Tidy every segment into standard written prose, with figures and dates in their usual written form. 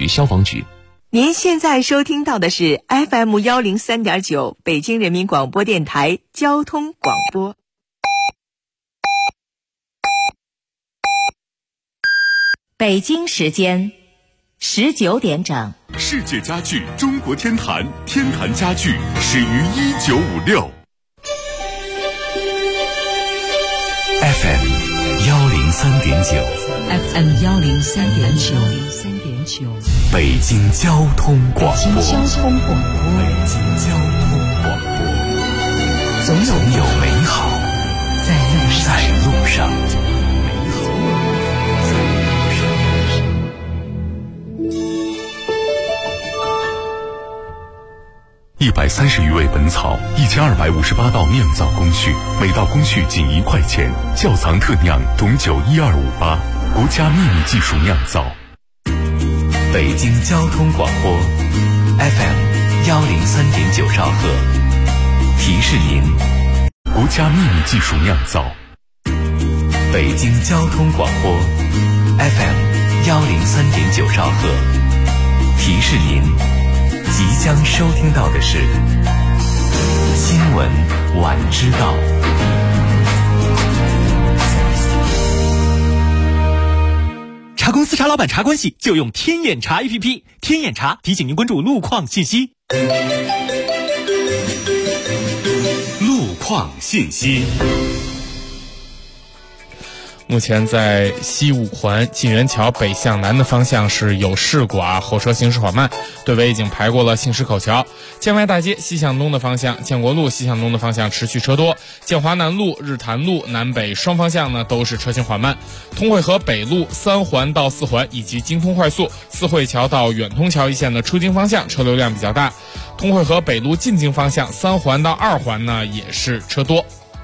消防局。 您现在收听到的是 FM103.9 北京人民广播电台交通广播。北京时间19点整。 世界家具中国天坛，天坛家具始于1956。 FM 103.9 FM 103.9 北京交通广播。 北京交通广播，总有美好在路上。 130余味本草，1258道酿造工序，每道工序仅1块钱。窖藏特酿董酒12588，国家秘密技术酿造。 北京交通广播 FM 103.9兆赫，提示您， 国家秘密技术酿造。 北京交通广播 FM 103.9兆赫，提示您，即将收听到的是新闻晚知道。 查公司、查老板、查关系，就用天眼查 APP。天眼查提醒您关注路况信息。 路况信息。 目前在西五环晋源桥北向南的方向是有事故啊，后车行驶缓慢，队尾已经排过了杏石口桥。建外大街西向东的方向，建国路西向东的方向持续车多，建华南路、日坛路南北双方向呢都是车行缓慢。通惠河北路3环到4环以及京通快速四惠桥到远通桥一线的出京方向车流量比较大。通惠河北路进京方向3环到2环呢也是车多。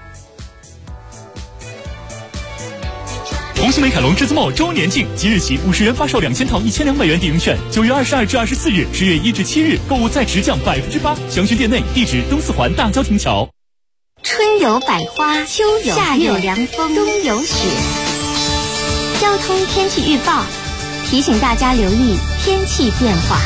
同心美凯龙至尊茂周年庆，即日起50元发售2000套1200元抵用券，9月22至24日，10月1至7日购物再直降8%，详询店内，地址东4环大郊亭桥。 春有百花，秋有夏有凉风，冬有雪。交通天气预报提醒大家留意天气变化。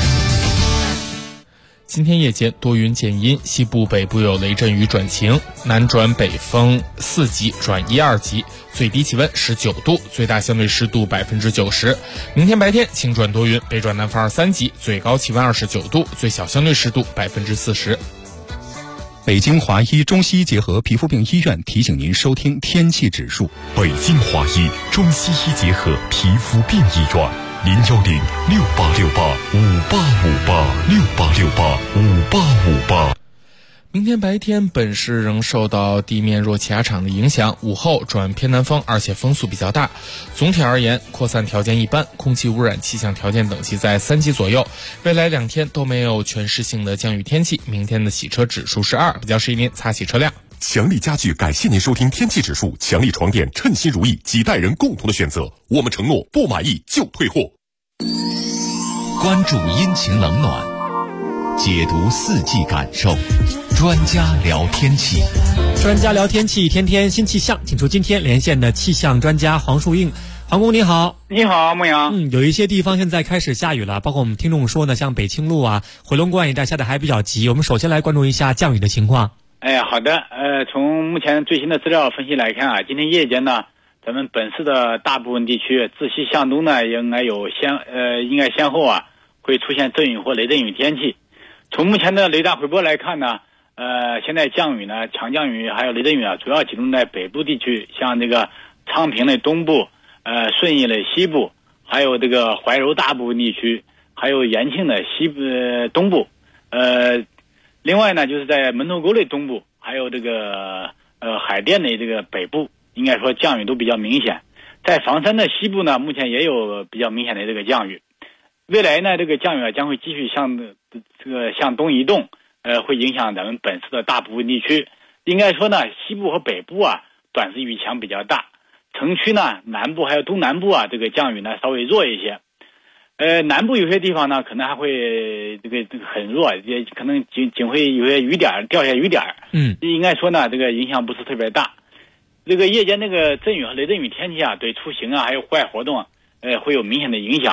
今天夜间多云见阴，西部北部有雷阵雨转晴，南转北风4级转1、2级，最低气温19度，最大相对湿度90%。明天白天晴转多云，北转南风2、3级，最高气温29度，最小相对湿度40%。 北京华医中西医结合皮肤病医院提醒您收听天气指数。 北京华医中西医结合皮肤病医院。0106868586868685858。 明天白天本市仍受到地面弱气压场的影响，午后转偏南风，而且风速比较大。总体而言，扩散条件一般，空气污染气象条件等级在3级左右。未来2天都没有全市性的降雨天气，明天的洗车指数是2，比较适宜您擦洗车辆。 强力家具感谢您收听天气指数，强力床垫称心如意，几代人共同的选择。我们承诺不满意就退货。 关注阴晴冷暖，解读4季感受，专家聊天气。 专家聊天气，天天新气象，请出今天连线的气象专家黄树映。黄工你好。 你好，牧羊。 有一些地方现在开始下雨了，包括我们听众说呢，像北青路啊、回龙观一带下的还比较急。我们首先来关注一下降雨的情况。 好的，从目前最新的资料分析来看啊，今天夜间呢，咱们本市的大部分地区自西向东呢，应该先后啊会出现阵雨或雷阵雨天气。从目前的雷达回波来看呢，现在降雨呢，强降雨还有雷阵雨啊，主要集中在北部地区，像这个昌平的东部、顺义的西部，还有这个怀柔大部分地区，还有延庆的东部，另外呢，就是在门头沟的东部，还有这个海淀的这个北部，应该说降雨都比较明显。在房山的西部呢，目前也有比较明显的这个降雨。未来呢，这个降雨啊将会继续向东移动，会影响咱们本市的大部分地区。应该说呢，西部和北部啊，短时雨强比较大。城区呢，南部还有东南部啊，这个降雨呢稍微弱一些。南部有些地方呢，可能还会这个很弱，也可能仅会有些雨点掉下雨点。应该说呢，这个影响不是特别大。这个夜间这个阵雨和雷阵雨天气啊，对出行啊还有户外活动会有明显的影响。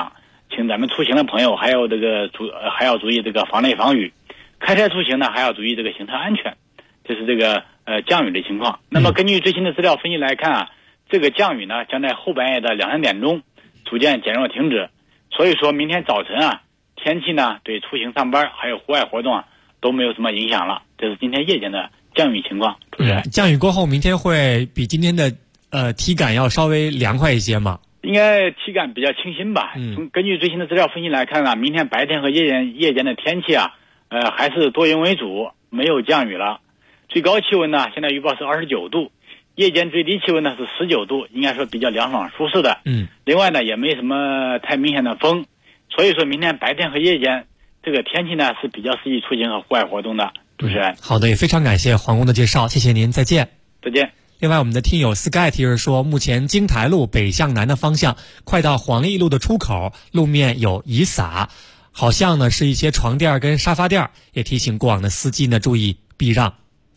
请咱们出行的朋友还要注意这个防雷防雨，开车出行呢还要注意这个行车安全。这是这个降雨的情况。那么根据最新的资料分析来看啊，这个降雨呢将在后半夜的2-3点钟逐渐减弱停止，所以说明天早晨啊天气呢对出行上班还有户外活动啊都没有什么影响了。这是今天夜间的降雨情况。主持人， 降雨过后明天会比今天的体感要稍微凉快一些吗？ 应该体感比较清新吧。根据最新的资料分析来看啊，明天白天和夜间的天气啊还是多云为主，没有降雨了。最高气温呢现在预报是29度，夜间最低气温呢是19度，应该说比较凉爽舒适的。另外呢也没什么太明显的风，所以说明天白天和夜间这个天气呢是比较适宜出行和户外活动的。主持人， 好的，也非常感谢黄工的介绍，谢谢您，再见。 再见。 另外，我们的听友 Sky 提示说，目前京台路北向南的方向，快到黄骊路的出口，路面有雨洒，好像呢是一些床垫跟沙发垫，也提醒过往的司机呢注意避让。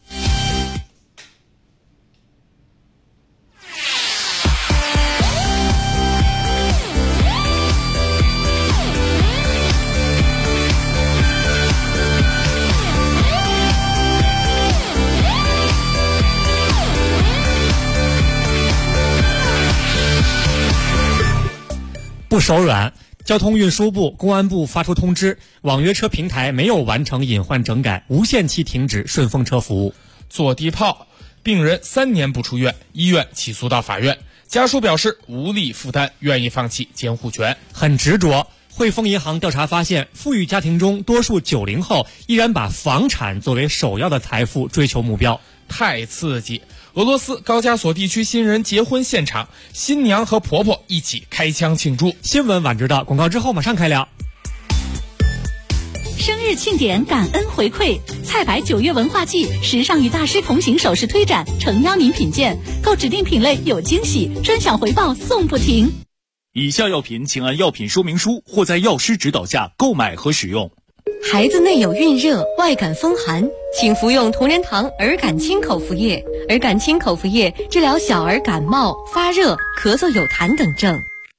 不手软，交通运输部、公安部发出通知，网约车平台没有完成隐患整改，无限期停止顺风车服务。 坐地炮，病人3年不出院，医院起诉到法院，家属表示无力负担，愿意放弃监护权， 很执着。汇丰银行调查发现，富裕家庭中多数90后依然把房产作为首要的财富追求目标， 太刺激。俄罗斯高加索地区新人结婚现场，新娘和婆婆一起开枪庆祝。 新闻晚知道，广告之后马上开聊。 生日庆典，感恩回馈，菜百9月文化季，时尚与大师同行首饰推展，诚邀您品鉴，购指定品类有惊喜，专享回报送不停。 以下药品请按药品说明书或在药师指导下购买和使用。 孩子内有孕热、外感风寒，请服用同仁堂儿感清口服液。儿感清口服液治疗小儿感冒、发热、咳嗽有痰等症。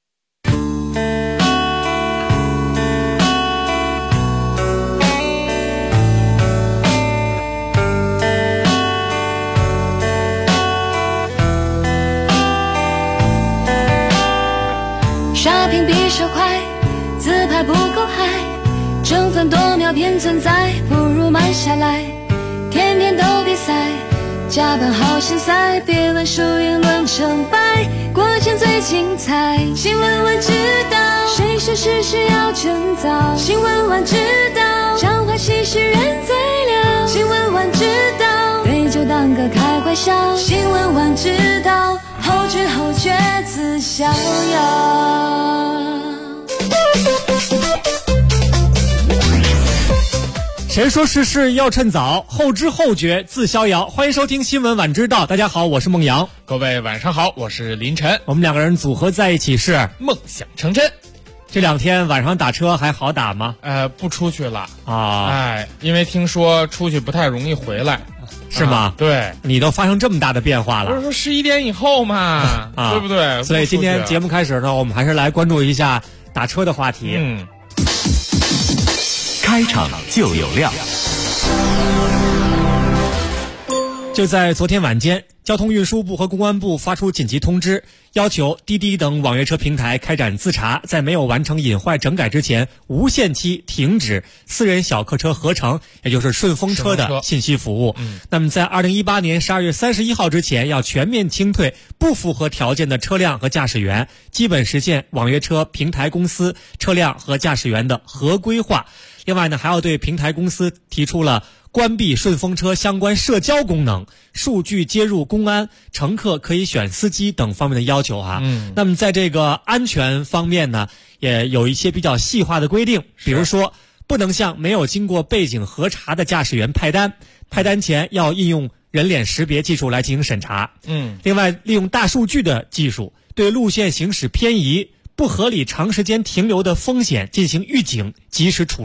刷屏比手快，自拍不够嗨，争分夺秒偏存在，不如慢下来。天天都比赛，加班好心塞，别问输赢论成败，过程最精彩。新闻晚知道，谁说事事要趁早？新闻晚知道，彰化其实人最了。新闻晚知道，对就当个开怀笑。新闻晚知道，后知后觉自逍遥。 谁说事事要趁早？后知后觉自逍遥。欢迎收听新闻晚知道，大家好，我是孟阳。 各位晚上好，我是林晨。 我们2个人组合在一起是梦想成真。 这2天晚上打车还好打吗？ 不出去了啊。 因为听说出去不太容易回来。 是吗？ 对， 你都发生这么大的变化了。 不是说11点以后嘛，对不对？ 所以今天节目开始呢，我们还是来关注一下打车的话题。 开场就有料。 就在昨天晚间，交通运输部和公安部发出紧急通知，要求滴滴等网约车平台开展自查，在没有完成隐患整改之前，无限期停止私人小客车合成，也就是顺风车的信息服务。那么在2018年12月31号之前，要全面清退不符合条件的车辆和驾驶员，基本实现网约车平台公司车辆和驾驶员的合规化。另外呢，还要对平台公司提出了关闭顺风车相关社交功能、数据接入公安、乘客可以选司机等方面的要求啊。那么在这个安全方面呢，也有一些比较细化的规定，比如说不能向没有经过背景核查的驾驶员派单，派单前要应用人脸识别技术来进行审查。另外，利用大数据的技术，对路线行驶偏移、不合理长时间停留的风险进行预警，及时处置。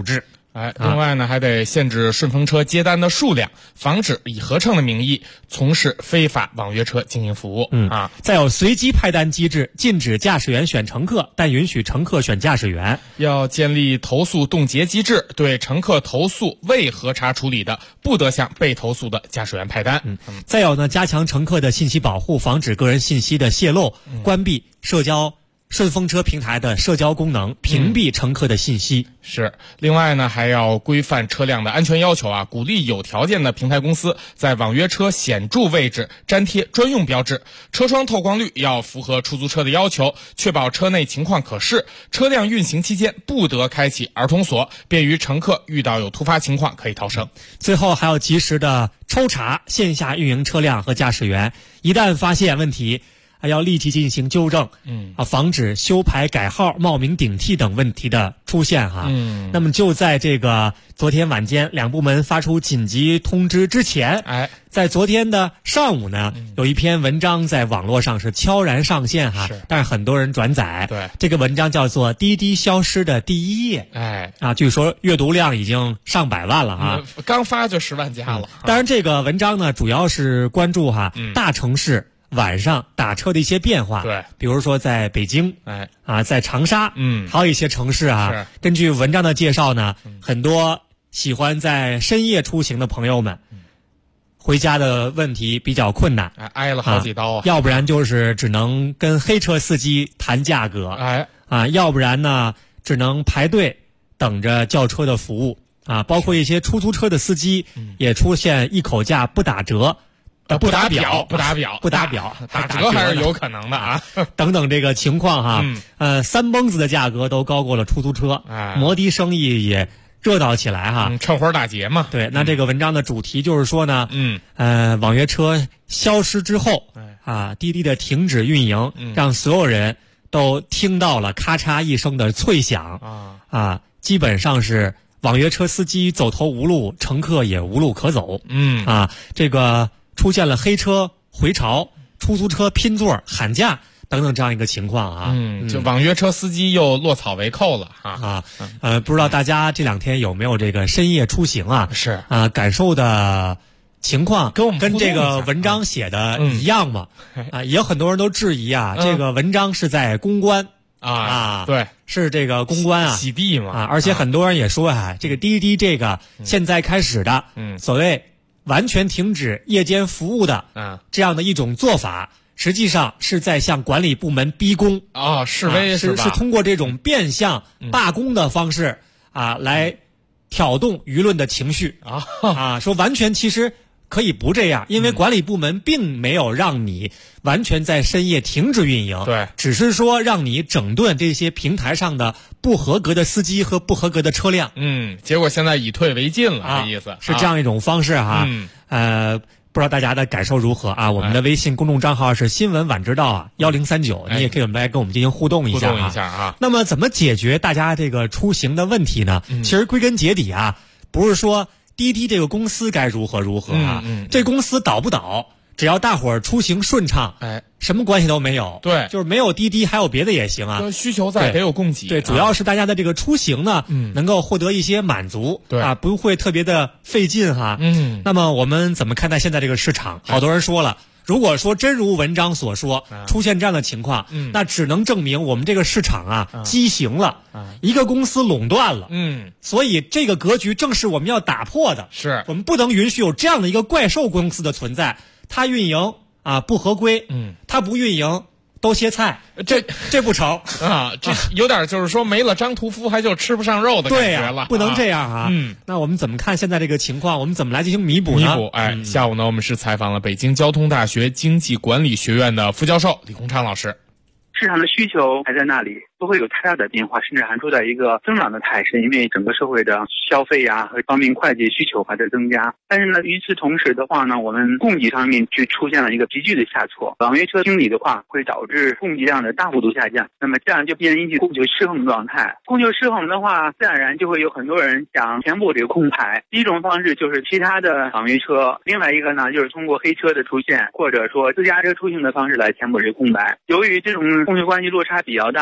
另外呢，还得限制顺风车接单的数量，防止以合乘的名义从事非法网约车经营服务。 再有随机派单机制，禁止驾驶员选乘客，但允许乘客选驾驶员。 要建立投诉冻结机制，对乘客投诉未核查处理的，不得向被投诉的驾驶员派单。 再有呢，加强乘客的信息保护，防止个人信息的泄露，关闭顺风车平台的社交功能，屏蔽乘客的信息。 是，另外呢，还要规范车辆的安全要求啊，鼓励有条件的平台公司在网约车显著位置粘贴专用标志，车窗透光率要符合出租车的要求，确保车内情况可视，车辆运行期间不得开启儿童锁，便于乘客遇到有突发情况可以逃生。 最后还要及时的抽查线下运营车辆和驾驶员，一旦发现问题，还要立即进行纠正，防止修牌改号、冒名顶替等问题的出现哈。那么就在这个昨天晚间两部门发出紧急通知之前，在昨天的上午呢，有一篇文章在网络上是悄然上线哈，但是很多人转载。 对， 这个文章叫做《滴滴消失的第一页》。据说阅读量已经上百万了啊， 刚发就10万加了。 当然，这个文章呢，主要是关注大城市晚上打车的一些变化。 对， 比如说在北京，在长沙，还有一些城市啊。根据文章的介绍呢，很多喜欢在深夜出行的朋友们，回家的问题比较困难， 挨了好几刀啊。 要不然就是只能跟黑车司机谈价格，要不然呢只能排队等着叫车的服务啊。包括一些出租车的司机也出现一口价不打折。 不打表，打折还是有可能的啊， 等等这个情况哈。三蹦子的价格都高过了出租车，摩的生意也热闹起来哈， 趁火打劫嘛。 对，那这个文章的主题就是说呢，网约车消失之后滴滴的停止运营，让所有人都听到了咔嚓一声的脆响基本上是网约车司机走投无路，乘客也无路可走。这个出现了黑车回潮、出租车拼座、喊价等等这样一个情况啊。 就网约车司机又落草为寇了不知道大家这两天有没有这个深夜出行啊？ 是感受的情况跟这个文章写的一样吗？也有很多人都质疑这个文章是在公关对， 是这个公关洗地嘛而且很多人也说这个滴滴这个现在开始的所谓完全停止夜间服务的这样的一种做法，实际上是在向管理部门逼宫示威是通过这种变相罢工的方式来挑动舆论的情绪说完全其实可以不这样，因为管理部门并没有让你完全在深夜停止运营， 对， 只是说让你整顿这些平台上的不合格的司机和不合格的车辆。 结果现在以退为进了，这意思是这样一种方式不知道大家的感受如何我们的微信公众账号是新闻晚知道1039，你也可以来跟我们进行互动一下那么怎么解决大家这个出行的问题呢？其实归根结底不是说滴滴这个公司该如何这公司倒不倒，只要大伙儿出行顺畅，什么关系都没有。 对， 就是没有滴滴，还有别的也行需求在，得有供给。 对，主要是大家的这个出行呢，能够获得一些满足， 对不会特别的费劲那么我们怎么看待现在这个市场？好多人说了，如果说真如文章所说出现这样的情况，那只能证明我们这个市场畸形了，一个公司垄断了。所以这个格局正是我们要打破的。 是我们不能允许有这样的一个怪兽公司的存在，它运营不合规，它不运营都歇菜，这不成这有点就是说没了张屠夫还就吃不上肉的感觉了， 不能这样那我们怎么看现在这个情况？我们怎么来进行弥补呢？ 下午呢，我们是采访了北京交通大学经济管理学院的副教授李洪昌老师。 市场的需求还在那里，不会有太大的变化，甚至还处在一个增长的态势，因为整个社会的消费和方面快捷需求还在增加。但是呢，与此同时的话呢，我们供给上面就出现了一个急剧的下挫。网约车清理的话，会导致供给量的大幅度下降，那么这样就必然引起供求失衡状态。供求失衡的话，自然而然就会有很多人想填补这个空白。第一种方式就是其他的网约车，另外一个呢就是通过黑车的出现，或者说私家车出行的方式来填补这个空白。由于这种供求关系落差比较大呢，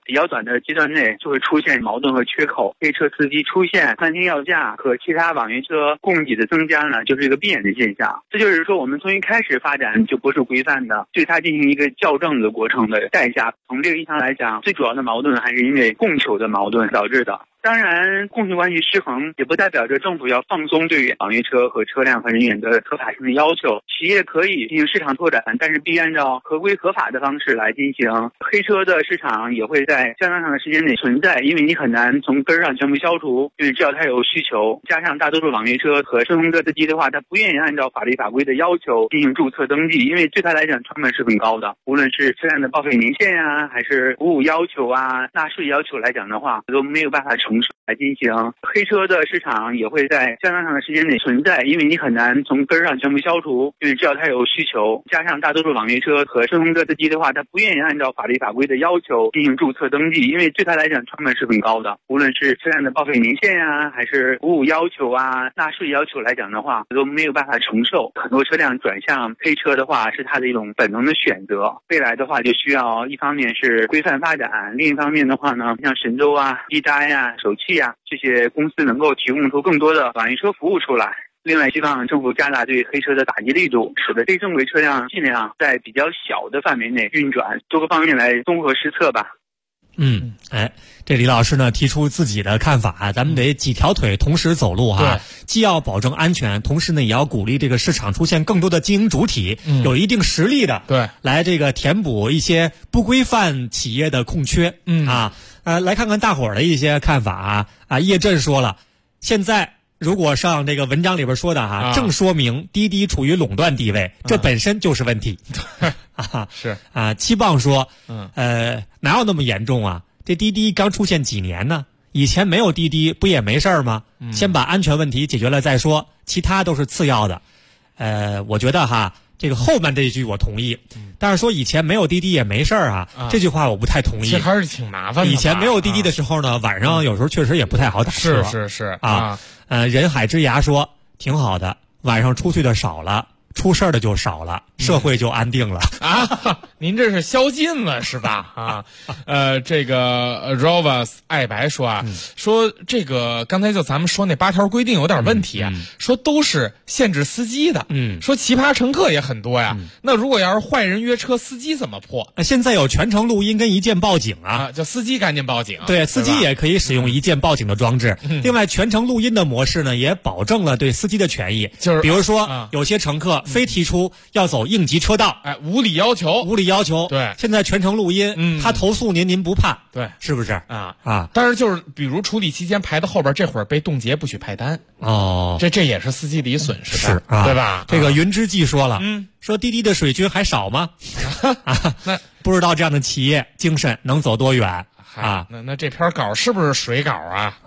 比较短的阶段内就会出现矛盾和缺口，黑车司机出现漫天要价和其他网约车供给的增加呢，就是一个必然的现象。这就是说我们从一开始发展就不是规范的，对它进行一个校正的过程的代价。从这个意义上来讲，最主要的矛盾还是因为供求的矛盾导致的。当然，供求关系失衡也不代表着政府要放松对于网约车和车辆和人员的合法性的要求。企业可以进行市场拓展，但是必按照合规合法的方式来进行。黑车的市场也会在相当长的时间内存在，因为你很难从根儿上全部消除，因为只要它有需求，加上大多数网约车和顺风车司机的话，他不愿意按照法律法规的要求进行注册登记，因为对他来讲成本是很高的。无论是车辆的报废年限啊，还是服务要求啊、纳税要求来讲的话，都没有办法承受来进行。黑车的市场也会在相当长的时间内存在，因为你很难从根儿上全部消除，因为只要它有需求，加上大多数网约车和顺风车司机的话，他不愿意按照法律法规的要求进行注册登记，因为对他来讲成本是很高的。无论是车辆的报废年限啊，还是服务要求啊、纳税要求来讲的话，都没有办法承受。很多车辆转向黑车的话，是它的一种本能的选择。未来的话，就需要一方面是规范发展，另一方面的话呢，像神州啊、滴答呀、首汽啊这些公司能够提供出更多的网约车服务出来。另外，希望政府加大对黑车的打击力度，使得非正规车辆尽量在比较小的范围内运转，多个方面来综合施策吧。 这李老师呢提出自己的看法，咱们得几条腿同时走路哈，既要保证安全，同时呢也要鼓励这个市场出现更多的经营主体，有一定实力的，对，来这个填补一些不规范企业的空缺，来看看大伙儿的一些看法啊。叶震说了，现在如果上这个文章里边说的正说明滴滴处于垄断地位，这本身就是问题。 是啊，七棒说，哪有那么严重啊？这滴滴刚出现几年呢？以前没有滴滴不也没事儿吗？先把安全问题解决了再说，其他都是次要的。我觉得这个后面这一句我同意，但是说以前没有滴滴也没事儿这句话我不太同意。 这还是挺麻烦的。 以前没有滴滴的时候呢，晚上有时候确实也不太好打车。 是人海之涯说挺好的，晚上出去的少了，出事儿的就少了，社会就安定了您这是宵禁了是吧？这个 Rovas 爱白说说这个刚才就咱们说那8条规定有点问题说都是限制司机的，说奇葩乘客也很多呀。那如果要是坏人约车，司机怎么破？ 现在有全程录音跟一键报警叫司机赶紧报警。 对，司机也可以使用一键报警的装置。另外，全程录音的模式呢，也保证了对司机的权益。就是比如说，有些乘客非提出要走应急车道， 无理要求。 对，现在全程录音，他投诉您不怕， 对， 是不是但是就是比如处理期间排到后边，这会儿被冻结不许派单这也是司机的损失的，对吧？ 这个云之记说了，说滴滴的水军还少吗？那不知道这样的企业精神能走多远那这篇稿是不是水稿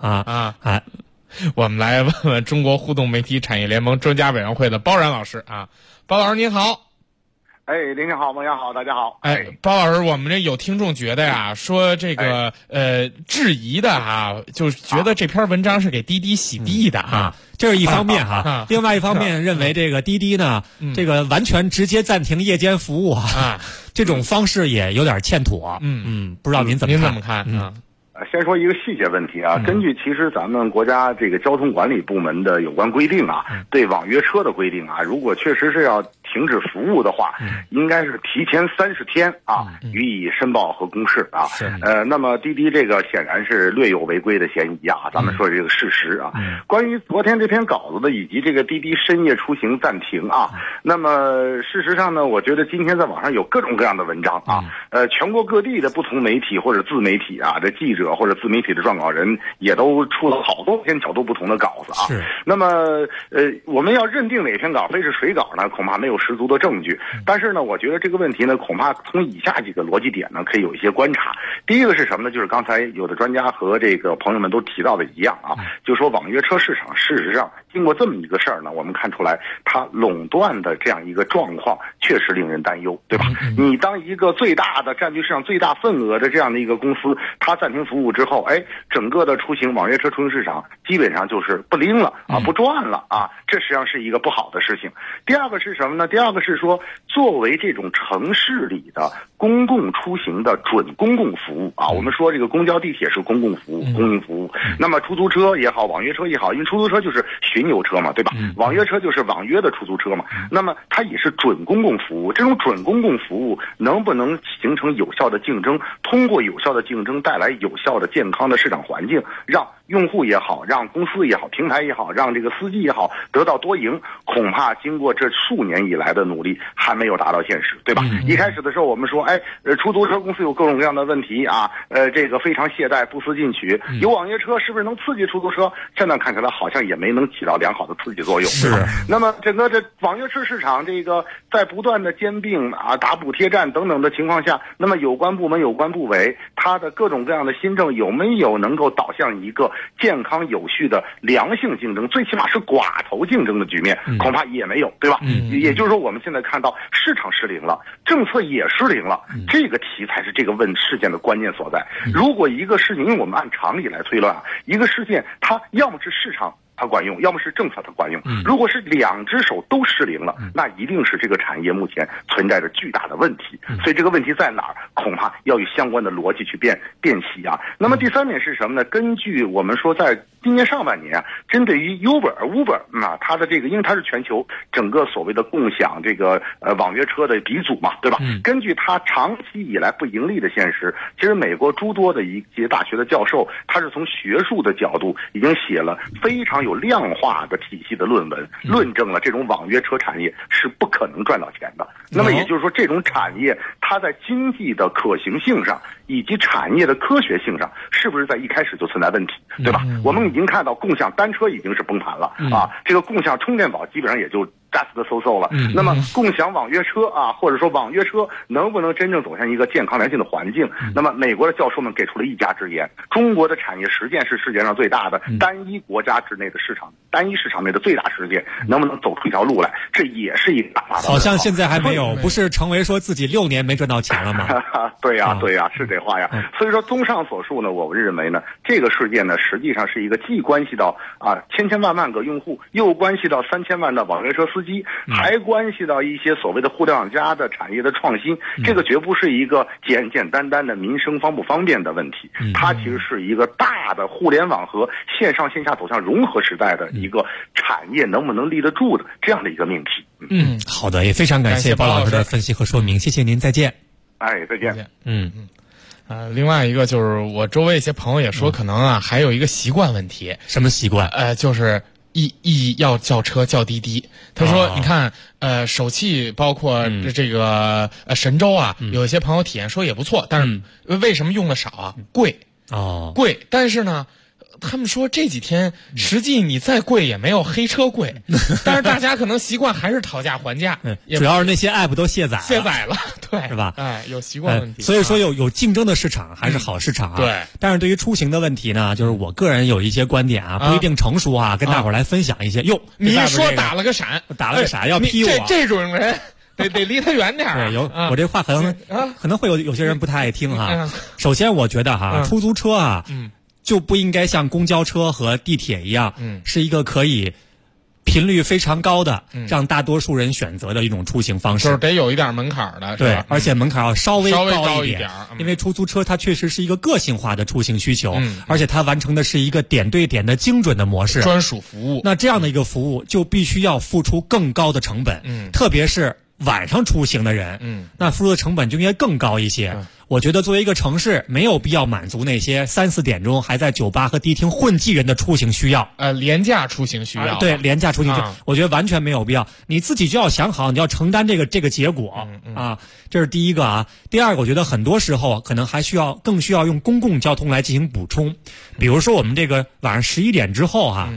我们来问问中国互动媒体产业联盟专家委员会的包然老师包老师您好。 您好，孟阳好，大家好。 包老师，我们这有听众觉得说这个质疑的就是觉得这篇文章是给滴滴洗地的这是一方面另外一方面认为这个滴滴呢，这个完全直接暂停夜间服务这种方式也有点欠妥。不知道您怎么看？ 先说一个细节问题根据其实咱们国家这个交通管理部门的有关规定对网约车的规定如果确实是要停止服务的话，应该是提前30天予以申报和公示那么滴滴这个显然是略有违规的嫌疑咱们说这个事实关于昨天这篇稿子的以及这个滴滴深夜出行暂停那么事实上呢，我觉得今天在网上有各种各样的文章全国各地的不同媒体或者自媒体这记者或者自媒体的撰稿人也都出了好多篇角度不同的稿子那么我们要认定哪篇稿非是水稿呢，恐怕没有十足的证据。但是呢，我觉得这个问题呢，恐怕从以下几个逻辑点呢，可以有一些观察。第一个是什么呢？就是刚才有的专家和这个朋友们都提到的一样就说网约车市场事实上经过这么一个事儿呢，我们看出来它垄断的这样一个状况确实令人担忧，对吧？你当一个最大的占据市场最大份额的这样的一个公司，它暂停服务之后，整个的网约车出行市场基本上就是不灵了啊，不转了啊，这实际上是一个不好的事情。第二个是什么呢？第二个是说，作为这种城市里的公共出行的准公共服务啊，我们说这个公交地铁是公共服务、公营服务，那么出租车也好，网约车也好，因为出租车就是巡游车嘛，对吧？网约车就是网约的出租车嘛，那么它也是准公共服务。这种准公共服务能不能形成有效的竞争？通过有效的竞争带来有效的健康的市场环境，让用户也好，让公司也好，平台也好，让这个司机也好得到多赢，恐怕经过这数年以来的努力还没有达到现实，对吧？一开始的时候我们说，出租车公司有各种各样的问题啊，这个非常懈怠，不思进取。有网约车是不是能刺激出租车？现在看起来好像也没能起到良好的刺激作用，是吧？那么整个这网约车市场这个在不断的兼并啊、打补贴战等等的情况下，那么有关部门、有关部委，它的各种各样的新政有没有能够导向一个健康有序的良性竞争，最起码是寡头竞争的局面，恐怕也没有，对吧？也就是说，我们现在看到市场失灵了，政策也失灵了，这个题才是这个事件的关键所在。如果一个事情，因为我们按常理来推论啊，一个事件它要么是市场它管用，要么是政策它管用。如果是两只手都失灵了，那一定是这个产业目前存在着巨大的问题。所以这个问题在哪儿？恐怕要有相关的逻辑去辨析啊。那么第三点是什么呢？根据我们说，在今年上半年啊，针对于 Uber 啊，它的这个，因为它是全球整个所谓的共享这个网约车的鼻祖嘛，对吧？根据它长期以来不盈利的现实，其实美国诸多的一些大学的教授，他是从学术的角度已经写了非常有量化的体系的论文，论证了这种网约车产业是不可能赚到钱的。那么也就是说，这种产业它在经济的可行性上以及产业的科学性上，是不是在一开始就存在问题，对吧？我们已经看到共享单车已经是崩盘了啊，这个共享充电宝基本上也就just so 了。那么共享网约车啊，或者说网约车能不能真正走向一个健康良性的环境？那么美国的教授们给出了一家之言：中国的产业实践是世界上最大的单一国家之内的市场，单一市场内的最大实践，能不能走出一条路来？这也是一个大法。 好像现在还没有，不是成为说自己6年没赚到钱了吗？ 对呀，是这话呀。所以说，综上所述呢，我们认为呢，这个事件呢，实际上是一个既关系到千万个用户，又关系到3000万的网约车司机，还关系到一些所谓的互联网加的产业的创新。这个绝不是一个简简单单的民生方不方便的问题，它其实是一个大的互联网和线上线下走向融合时代的一个产业能不能立得住的这样的一个命题。 好的，也非常感谢包老师的分析和说明，谢谢您，再见。 再见。 另外一个就是我周围一些朋友也说，可能还有一个习惯问题。 什么习惯？ 就是要叫车叫滴滴。他说，你看，首汽包括这个神州啊，有一些朋友体验说也不错，但是为什么用的少啊？贵。但是呢，他们说这几天实际你再贵也没有黑车贵，但是大家可能习惯还是讨价还价， 主要是那些 app 都卸载了， 对， 是吧？ 有习惯问题。 所以说有竞争的市场还是好市场啊。 对。 但是对于出行的问题呢，就是我个人有一些观点不一定成熟跟大伙儿来分享一些。 你一说打了个闪要批我， 这种人得离他远点儿。 我这话可能会有些人不太爱听哈。首先，我觉得出租车就不应该像公交车和地铁一样，是一个可以频率非常高的，让大多数人选择的一种出行方式， 就是得有一点门槛的， 对，而且门槛要稍微高一点，因为出租车它确实是一个个性化的出行需求，而且它完成的是一个点对点的精准的模式， 专属服务。 那这样的一个服务就必须要付出更高的成本，特别是晚上出行的人，那付出的成本就应该更高一些。我觉得作为一个城市，没有必要满足那些3、4点钟还在酒吧和迪厅混迹人的出行需要。 廉价出行需要。 对，廉价出行需要，我觉得完全没有必要。你自己就要想好，你要承担这个结果这是第一个第二个，我觉得很多时候可能还更需要用公共交通来进行补充。比如说我们这个晚上11点之后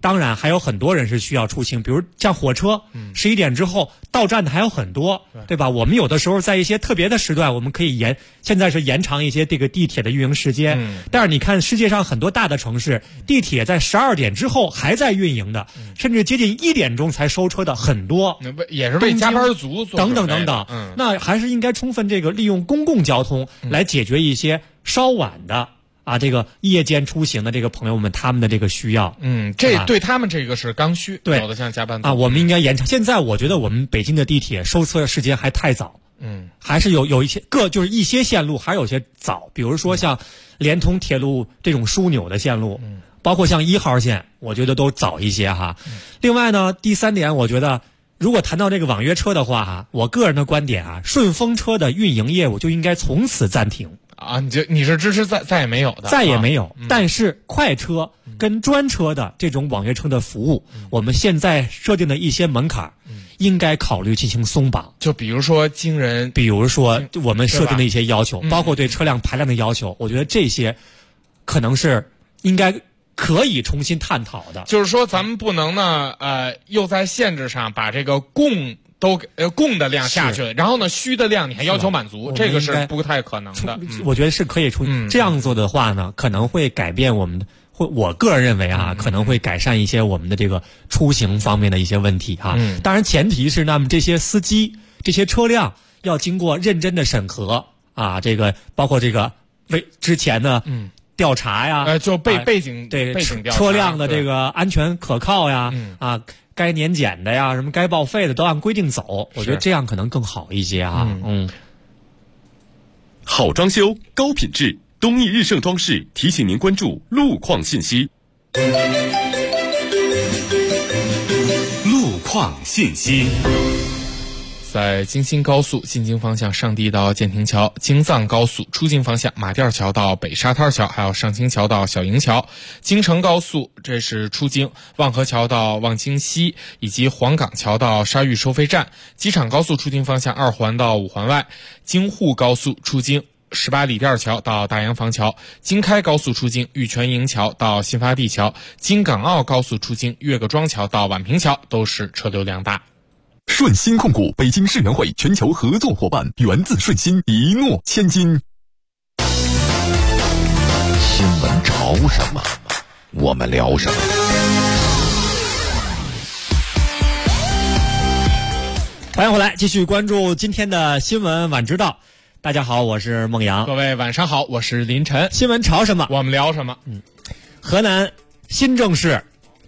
当然还有很多人是需要出行，比如像火车，11点之后到站的还有很多，对吧？我们有的时候在一些特别的时段，我们可以现在是延长一些这个地铁的运营时间。但是你看世界上很多大的城市，地铁在12点之后还在运营的，甚至接近1点钟才收车的很多， 也是为加班族做等等等等。那还是应该充分这个利用公共交通来解决一些稍晚的。这个夜间出行的这个朋友们，他们的这个需要， 这对他们这个是刚需， 对， 有的像加班族我们应该延长。现在我觉得我们北京的地铁收车的时间还太早，还是有一些就是一些线路还有些早，比如说像连通铁路这种枢纽的线路，包括像1号线，我觉得都早一些哈。另外呢，第3点，我觉得如果谈到这个网约车的话我个人的观点顺风车的运营业务就应该从此暂停。 你是支持再也没有的， 再也没有。但是快车跟专车的这种网约车的服务，我们现在设定的一些门槛，应该考虑进行松绑。 就比如说比如说我们设定的一些要求，包括对车辆排量的要求，我觉得这些可能是应该可以重新探讨的。 就是说，咱们不能呢，又在限制上把这个供的量下去，然后呢虚的量你还要求满足，这个是不太可能的。 我觉得是可以这样做的话呢，可能会改变我们的，我个人认为可能会改善一些我们的这个出行方面的一些问题当然前提是那么这些司机这些车辆要经过认真的审核这个包括这个之前的调查呀， 就背景调查， 车辆的这个安全可靠呀该年检的呀，什么该报废的都按规定走，我觉得这样可能更好一些好装修，高品质，东义日盛装饰提醒您关注路况信息。路况信息。 在京新高速进京方向上地到建亭桥，京藏高速出京方向马甸桥到北沙滩桥，还有上清桥到小营桥，京承高速这是出京望河桥到望京西，以及黄岗桥到沙峪收费站，机场高速出京方向2环到5环外，京沪高速出京18里店桥到大洋房桥，京开高速出京玉泉营桥到新发地桥，京港澳高速出京岳各庄桥到宛平桥都是车流量大。 顺鑫控股北京世园会全球合作伙伴，源自顺鑫，一诺千金。 新闻潮什么，我们聊什么。 欢迎回来，继续关注今天的新闻晚知道。大家好，我是孟阳。 各位晚上好，我是林晨。 新闻潮什么， 我们聊什么。 河南新郑市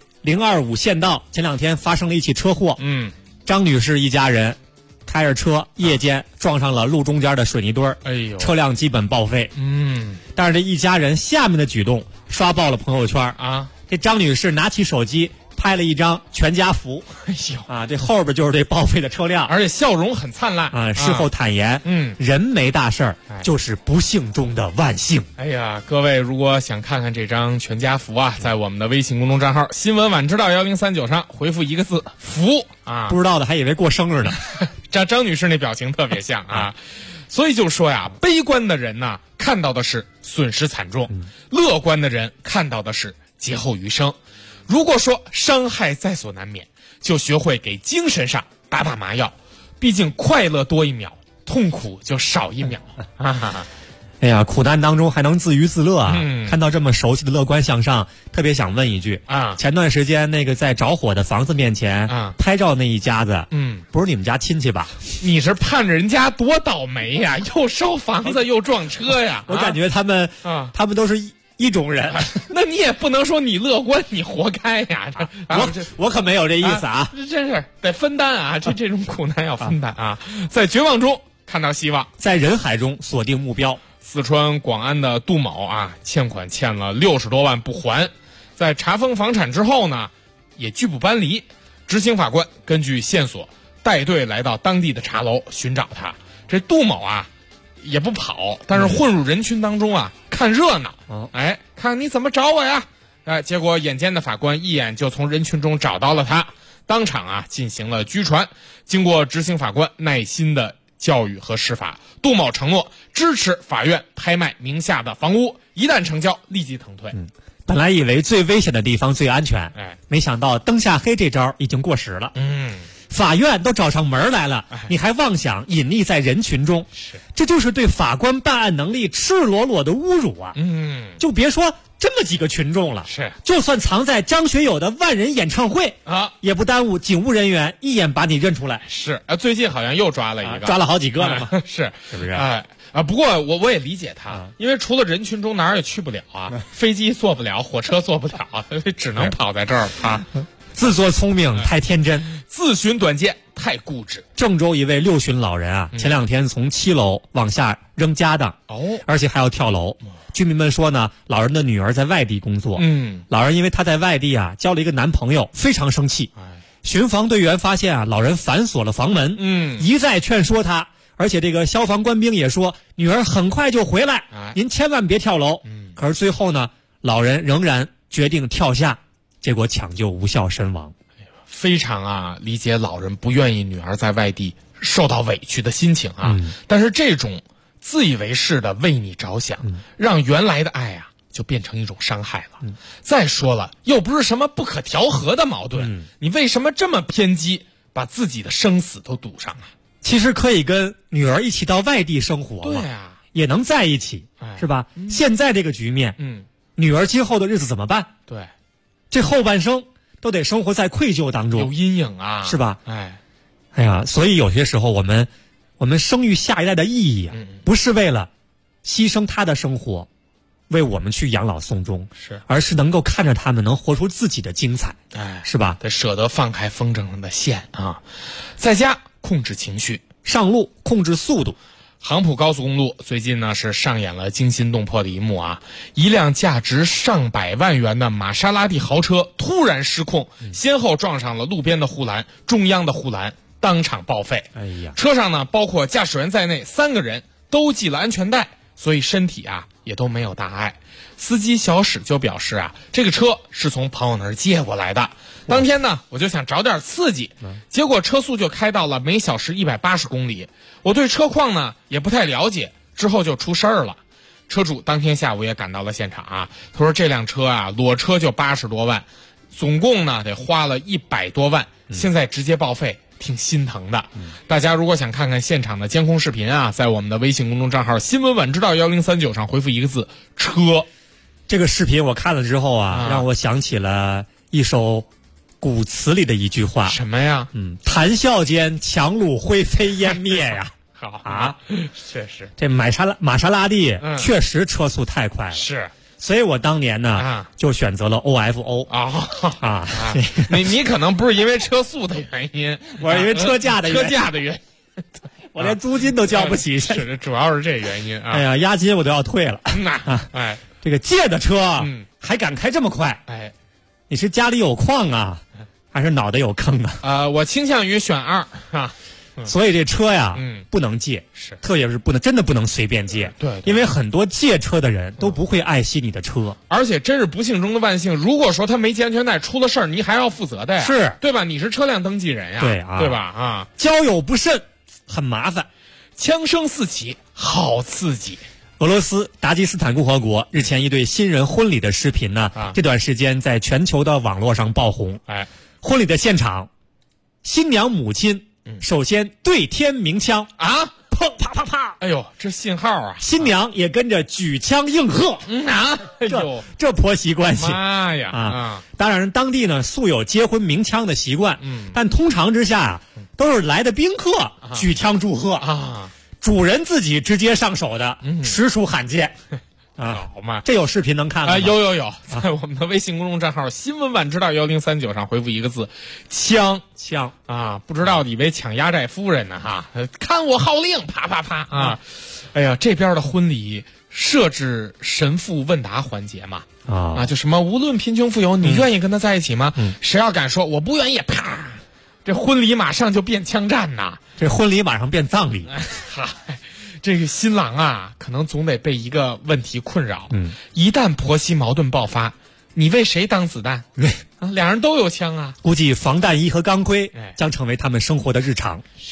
025县道前2天发生了一起车祸。张女士一家人开着车夜间撞上了路中间的水泥墩儿，车辆基本报废。但是这一家人下面的举动刷爆了朋友圈这张女士拿起手机拍了一张全家福，这后边就是这报废的车辆， 而且笑容很灿烂事后坦言，人没大事儿，就是不幸中的万幸。 各位如果想看看这张全家福在我们的微信公众账号新闻晚知道1039上回复1个字福不知道的还以为过生日呢。 张女士那表情特别像所以就说悲观的人呢看到的是损失惨重，乐观的人看到的是劫后余生。如果说伤害在所难免，就学会给精神上打麻药，毕竟快乐多1秒，痛苦就少1秒。 哎呀，苦难当中还能自娱自乐看到这么熟悉的乐观向上，特别想问一句前段时间那个在着火的房子面前拍照那一家子不是你们家亲戚吧？ 你是盼着人家多倒霉呀，又烧房子又撞车呀。 我感觉他们都是一种人。 那你也不能说你乐观你活该呀。 我可没有这意思这真是得分担这种苦难要分担在绝望中看到希望， 在人海中锁定目标。 四川广安的杜某欠款欠了60多万不还，在查封房产之后呢也拒不搬离。执行法官根据线索带队来到当地的茶楼寻找他。这杜某也不跑，但是混入人群当中看热闹看你怎么找我呀结果眼尖的法官一眼就从人群中找到了他，当场进行了拘传。经过执行法官耐心的教育和施法，杜某承诺支持法院拍卖名下的房屋，一旦成交立即腾退。 本来以为最危险的地方最安全，没想到灯下黑这招已经过时了。法院都找上门来了，你还妄想隐匿在人群中，这就是对法官办案能力赤裸裸的侮辱啊！就别说这么几个群众了，就算藏在张学友的万人演唱会啊，也不耽误警务人员一眼把你认出来。 最近好像又抓了一个， 抓了好几个了嘛， 是不是？ 不过我也理解他，因为除了人群中哪儿也去不了啊，飞机坐不了，火车坐不了，只能跑在这儿啊。 自作聪明太天真， 自寻短见太固执。 郑州一位六旬老人啊，前2天从7楼往下扔家当，而且还要跳楼。居民们说呢，老人的女儿在外地工作，老人因为他在外地啊交了一个男朋友，非常生气。巡防队员发现啊，老人反锁了房门，一再劝说他。而且这个消防官兵也说，女儿很快就回来，您千万别跳楼。可是最后呢，老人仍然决定跳下，结果抢救无效身亡。 非常理解老人不愿意女儿在外地受到委屈的心情啊。但是这种自以为是的为你着想，让原来的爱就变成一种伤害了。再说了，又不是什么不可调和的矛盾，你为什么这么偏激，把自己的生死都赌上啊？ 其实可以跟女儿一起到外地生活嘛， 对啊， 也能在一起，是吧？现在这个局面，女儿今后的日子怎么办？ 对， 这后半生都得生活在愧疚当中， 有阴影啊， 是吧？哎呀，所以有些时候我们生育下一代的意义不是为了牺牲他的生活，为我们去养老送终，而是能够看着他们能活出自己的精彩，是吧？ 得舍得放开风筝上的线啊，在家控制情绪， 上路控制速度。 杭浦高速公路最近呢是上演了惊心动魄的一幕啊！一辆价值上百万元的玛莎拉蒂豪车突然失控，先后撞上了路边的护栏，中央的护栏当场报废。 哎呀， 车上呢包括驾驶员在内3个人都系了安全带，所以身体也都没有大碍。司机小史就表示这个车是从朋友那儿借过来的。当天呢，我就想找点刺激，结果车速就开到了每小时180公里。我对车况呢也不太了解，之后就出事儿了。车主当天下午也赶到了现场他说这辆车裸车就80多万，总共呢得花了100多万，现在直接报废，挺心疼的。大家如果想看看现场的监控视频在我们的微信公众账号新闻晚知道1039上回复一个字车。 这个视频我看了之后让我想起了一首古词里的一句话。 什么呀？ 谈笑间樯橹灰飞烟灭呀。 好确实， 这玛莎拉蒂确实车速太快了， 是， 所以我当年呢就选择了 OFO 你可能不是因为车速的原因， 我是因为车价的原因， 我连租金都交不起， 是主要是这原因哎呀，押金我都要退了。这个借的车还敢开这么快？你是家里有矿还是脑袋有坑我倾向于选2 所以这车不能借，特别是真的不能随便借。 对， 因为很多借车的人都不会爱惜你的车， 而且真是不幸中的万幸。如果说他没系安全带出了事儿，你还要负责的呀， 是对吧？你是车辆登记人呀，对吧？ 交友不慎很麻烦。 枪声四起，好刺激。 俄罗斯达吉斯坦共和国日前一对新人婚礼的视频呢，这段时间在全球的网络上爆红。婚礼的现场，新娘母亲首先对天鸣枪砰啪啪啪， 哎呦，这信号新娘也跟着举枪应和。这婆媳关系， 妈呀当然当地呢素有结婚鸣枪的习惯，但通常之下都是来的宾客举枪祝贺主人自己直接上手的实属罕见。 好嘛， 这有视频能看吗？ 有，在我们的微信公众账号新闻晚知道1039上回复一个字枪不知道以为抢压寨夫人呢看我号令，啪啪啪哎呀，这边的婚礼设置神父问答环节嘛就什么无论贫穷富有，你愿意跟他在一起吗？谁要敢说我不愿意，啪，这婚礼马上就变枪战呐， 这婚礼马上变葬礼。 这个新郎可能总得被一个问题困扰，一旦婆媳矛盾爆发，你为谁当子弹？两人都有枪估计防弹衣和钢盔将成为他们生活的日常。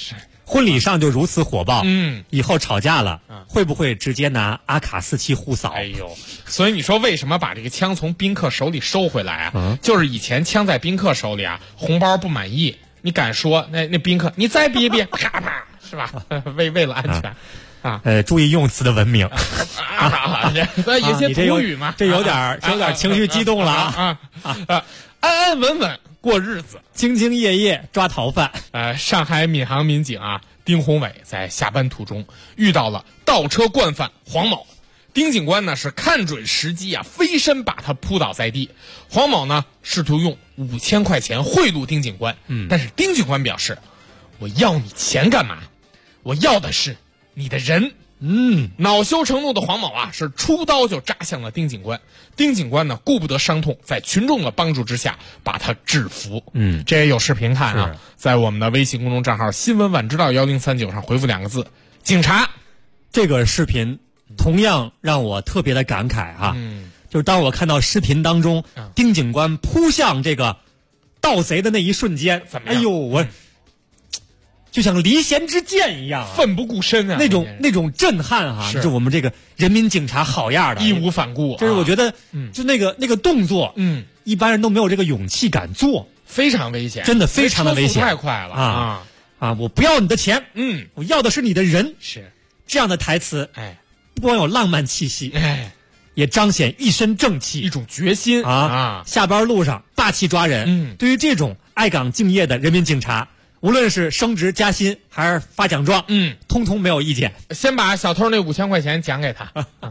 婚礼上就如此火爆，以后吵架了，会不会直接拿阿卡四七互扫？ 哎呦，所以你说为什么把这个枪从宾客手里收回来啊？就是以前枪在宾客手里啊，红包不满意，你敢说那宾客你再比比，啪啪，是吧？为了安全。 注意用词的文明有些土语嘛， 这有点情绪激动了安安稳稳过日子， 兢兢业业抓逃犯。 上海闵行民警丁宏伟在下班途中遇到了盗车惯犯黄某，丁警官呢是看准时机飞身把他扑倒在地。黄某呢试图用5000块钱贿赂丁警官，但是丁警官表示，我要你钱干嘛？我要的是你的人。恼羞成怒的黄某是出刀就扎向了丁警官。丁警官呢顾不得伤痛，在群众的帮助之下把他制服。这也有视频看在我们的微信公众账号新闻晚知道1039上回复2个字警察。 这个视频同样让我特别的感慨就是当我看到视频当中丁警官扑向这个盗贼的那一瞬间， 怎么样？ 哎呦，我就像离弦之箭一样奋不顾身那种震撼就我们这个人民警察好样的， 义无反顾。 就是我觉得就那个动作一般人都没有这个勇气敢做， 非常危险， 真的非常的危险， 太快了我不要你的钱，我要的是你的人。 是这样的台词，不光有浪漫气息，也彰显一身正气， 一种决心下班路上霸气抓人。对于这种爱岗敬业的人民警察，无论是升职加薪还是发奖状，通通没有意见。 先把小偷那5000块钱奖给他。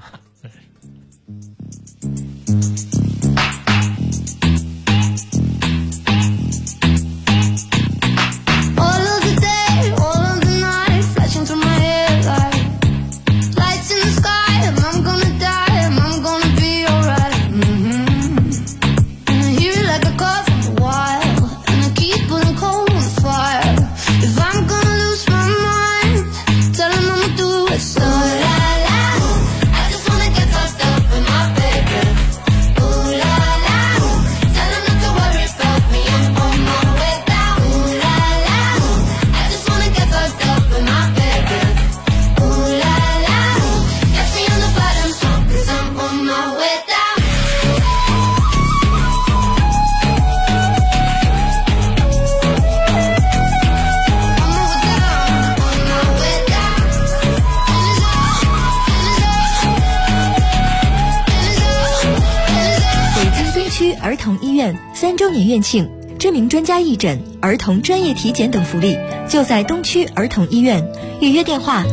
儿童医院3周年院庆，知名专家义诊、儿童专业体检等福利，就在东区儿童医院。预约电话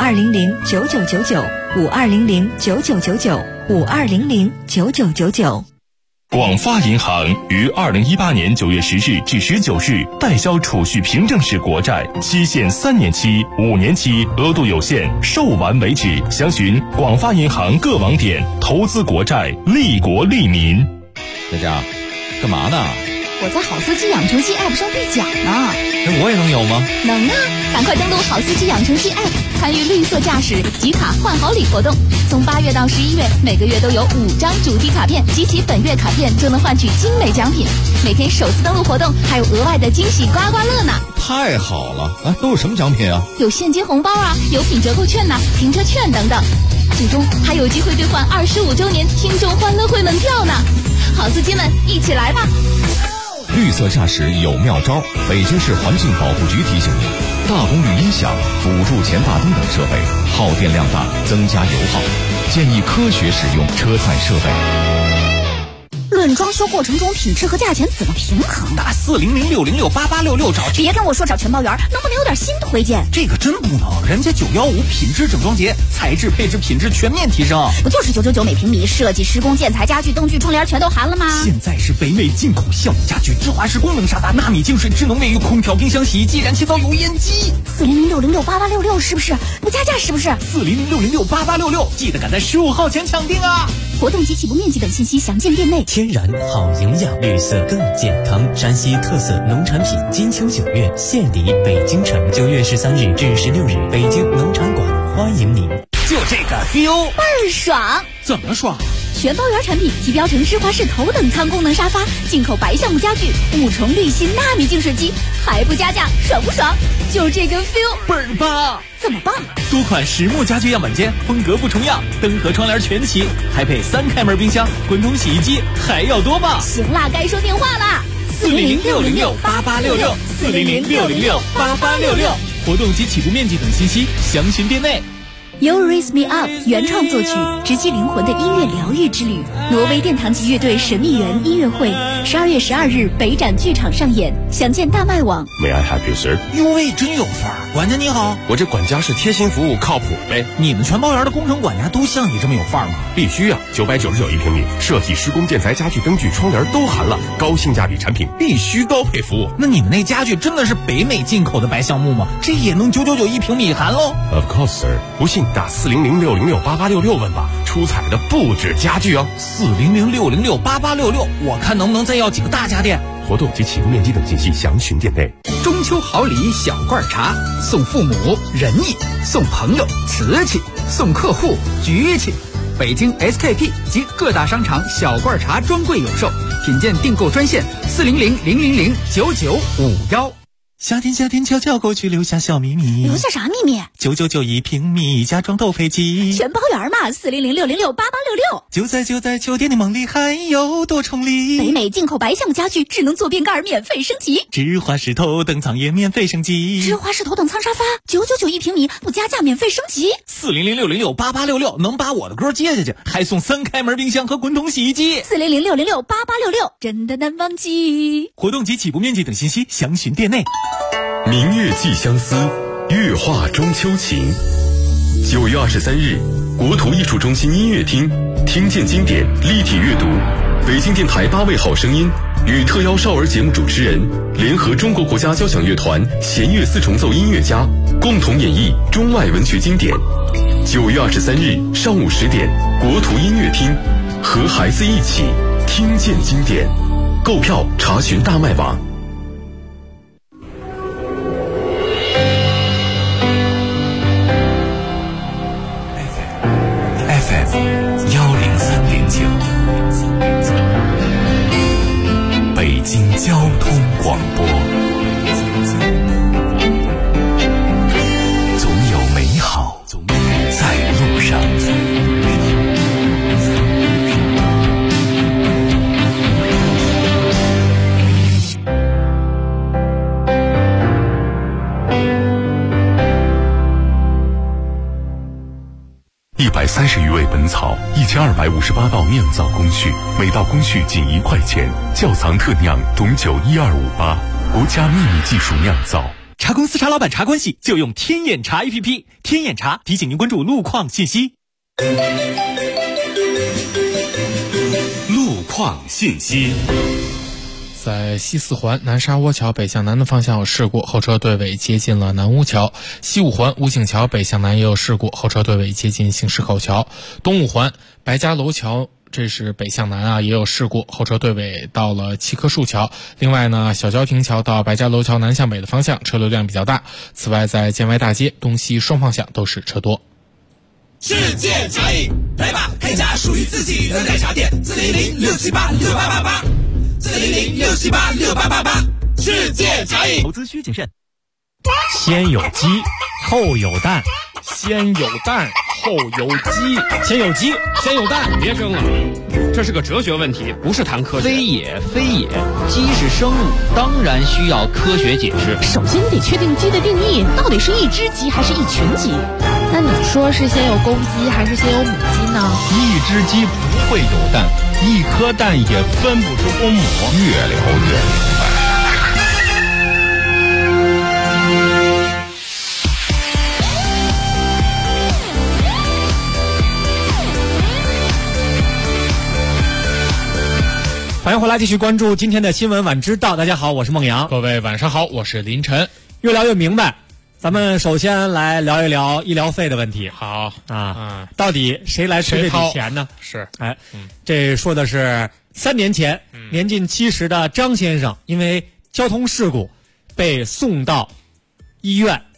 ：5200-9999，5200-9999，5200-9999。 广发银行于2018年9月10日至19日代销储蓄凭证式国债，期限3年期、5年期，额度有限，售完为止。详询广发银行各网点。投资国债，利国利民。 佳佳，干嘛呢？ 我在好司机养成系 App 上兑奖呢。 那我也能有吗？ 能啊！赶快登录好司机养成系 App， 参与绿色驾驶集卡换好礼活动。从8月到11月，每个月都有5张主题卡片，集齐本月卡片就能换取精美奖品。每天首次登录活动还有额外的惊喜刮刮乐呢！ 太好了！都有什么奖品啊？ 有现金红包啊，有品折扣券呐、停车券等等。最终还有机会兑换25周年听众欢乐会门票呢！好司机们，一起来吧！ 绿色驾驶有妙招，北京市环境保护局提醒您：大功率音响、辅助前大灯等设备耗电量大，增加油耗，建议科学使用车载设备。 论装修过程中品质和价钱怎么平衡？ 打400-606-8866找。 别跟我说找全包员，能不能有点新的推荐？ 这个真不能，人家915品质整装节，材质配置品质全面提升。 不就是999每平米，设计施工建材家具灯具窗帘全都含了吗？ 现在是北美进口效果家具，芝华士功能沙发，纳米净水智能卫浴，空调冰箱洗衣机，燃气灶油烟机。 400-606-8866是不是？不加价是不是 ？400-606-8866，记得赶在15号前抢定啊！ 活动及起步面积等信息详见店内。 天然好营养，绿色更健康。山西特色农产品金秋9月现离北京城，9月13日至16日，北京农场馆欢迎您。 就这个 feel 倍儿爽。 怎么爽？ 全包圆产品集标成芝华士头等舱功能沙发，进口白橡木家具5重滤芯纳米净水机，还不加价，爽不爽？就这个 feel 倍儿棒！ 怎么棒？ 多款实木家具样板间，风格不重样，灯和窗帘全齐，还配3开门冰箱、滚筒洗衣机，还要多棒！ 行啦，该说电话啦 ，400-606-8866，400-606-8866，活动及起步面积等信息详询店内。 You Raise Me Up 原创作曲，直击灵魂的音乐疗愈之旅。挪威殿堂级乐队神秘园音乐会12月12日北展剧场上演，详见大麦网。 May I help you, sir？ 哟喂，真有范儿！管家你好， 我这管家是贴心服务，靠谱呗。 你们全包园的工程管家都像你这么有范儿吗？ 必须啊，999一平米，设计、施工、建材、家具、灯具、窗帘都含了，高性价比产品，必须高配服务。 那你们那家具真的是北美进口的白橡木吗？这也能999一平米含喽 ？Of course, sir。不信打400-606-8866问吧，出彩的不止家具哦。 400-606-8866，我看能不能再要几个大家电。 活动及起步面积等信息详询店内。 中秋好礼小罐茶，送父母仁义，送朋友瓷器，送客户局气。北京 SKP 及各大商场小罐茶专柜有售，品鉴订购专线400-000-9951。 夏天悄悄过去，留下小秘密。 留下啥秘密 ？999一平米，家装豆配机， 全包圆嘛！400-606-8866。 就在酒店的梦里，还有多重礼。 北美进口白橡木家具，智能坐便盖免费升级。 芝华士头等舱也免费升级。 芝华士头等舱沙发999一平米，不加价免费升级。 400-606-8866能把我的歌接下去，还送3开门冰箱和滚筒洗衣机。 400-606-8866真的难忘记。 活动及起步面积等信息详询店内。 明月寄相思，月画中秋情。9月23日，国图艺术中心音乐厅，听见经典立体阅读，北京电台8位好声音与特邀少儿节目主持人联合中国国家交响乐团弦乐4重奏音乐家共同演绎中外文学经典。9月23日上午10点，国图音乐厅，和孩子一起听见经典。购票查询大麦网。 北京交通广播，总有美好在路上。 130余味本草，1258道酿造工序，每道工序仅1块钱。窖藏特酿董酒12588，国家秘密技术酿造。 茶公司茶老板茶关系就用天眼茶 APP， 天眼茶提醒您关注路况信息。 路况信息。 在西四环南沙窝桥北向南的方向有事故，后车队尾接近了南坞桥。西五环吴景桥北向南也有事故，后车队尾接近新市口桥。东五环白家楼桥这是北向南也有事故，后车队尾到了七棵树桥。另外呢，小交亭桥到白家楼桥南向北的方向车流量比较大。此外，在建外大街东西双方向都是车多。 世界茶饮，来吧，开家属于自己的奶茶店，400-678-6888。400-678-6888，世界茶饮。 投资需谨慎。先有鸡，后有蛋。 先有蛋，后有鸡。 先有鸡，先有蛋。 别争了，这是个哲学问题，不是谈科学。 非也，鸡是生物，当然需要科学解释。 首先得确定鸡的定义，到底是一只鸡还是一群鸡？那你说是先有公鸡还是先有母鸡呢？ 一只鸡不会有蛋，一颗蛋也分不出公母。 越聊越明白。 欢迎回来，继续关注今天的新闻晚知道。大家好，我是孟阳。 各位晚上好，我是林晨。 越聊越明白，咱们首先来聊一聊医疗费的问题。 好到底谁来出这笔钱呢？ 是， 这说的是3年前，年近70的张先生因为交通事故被送到医院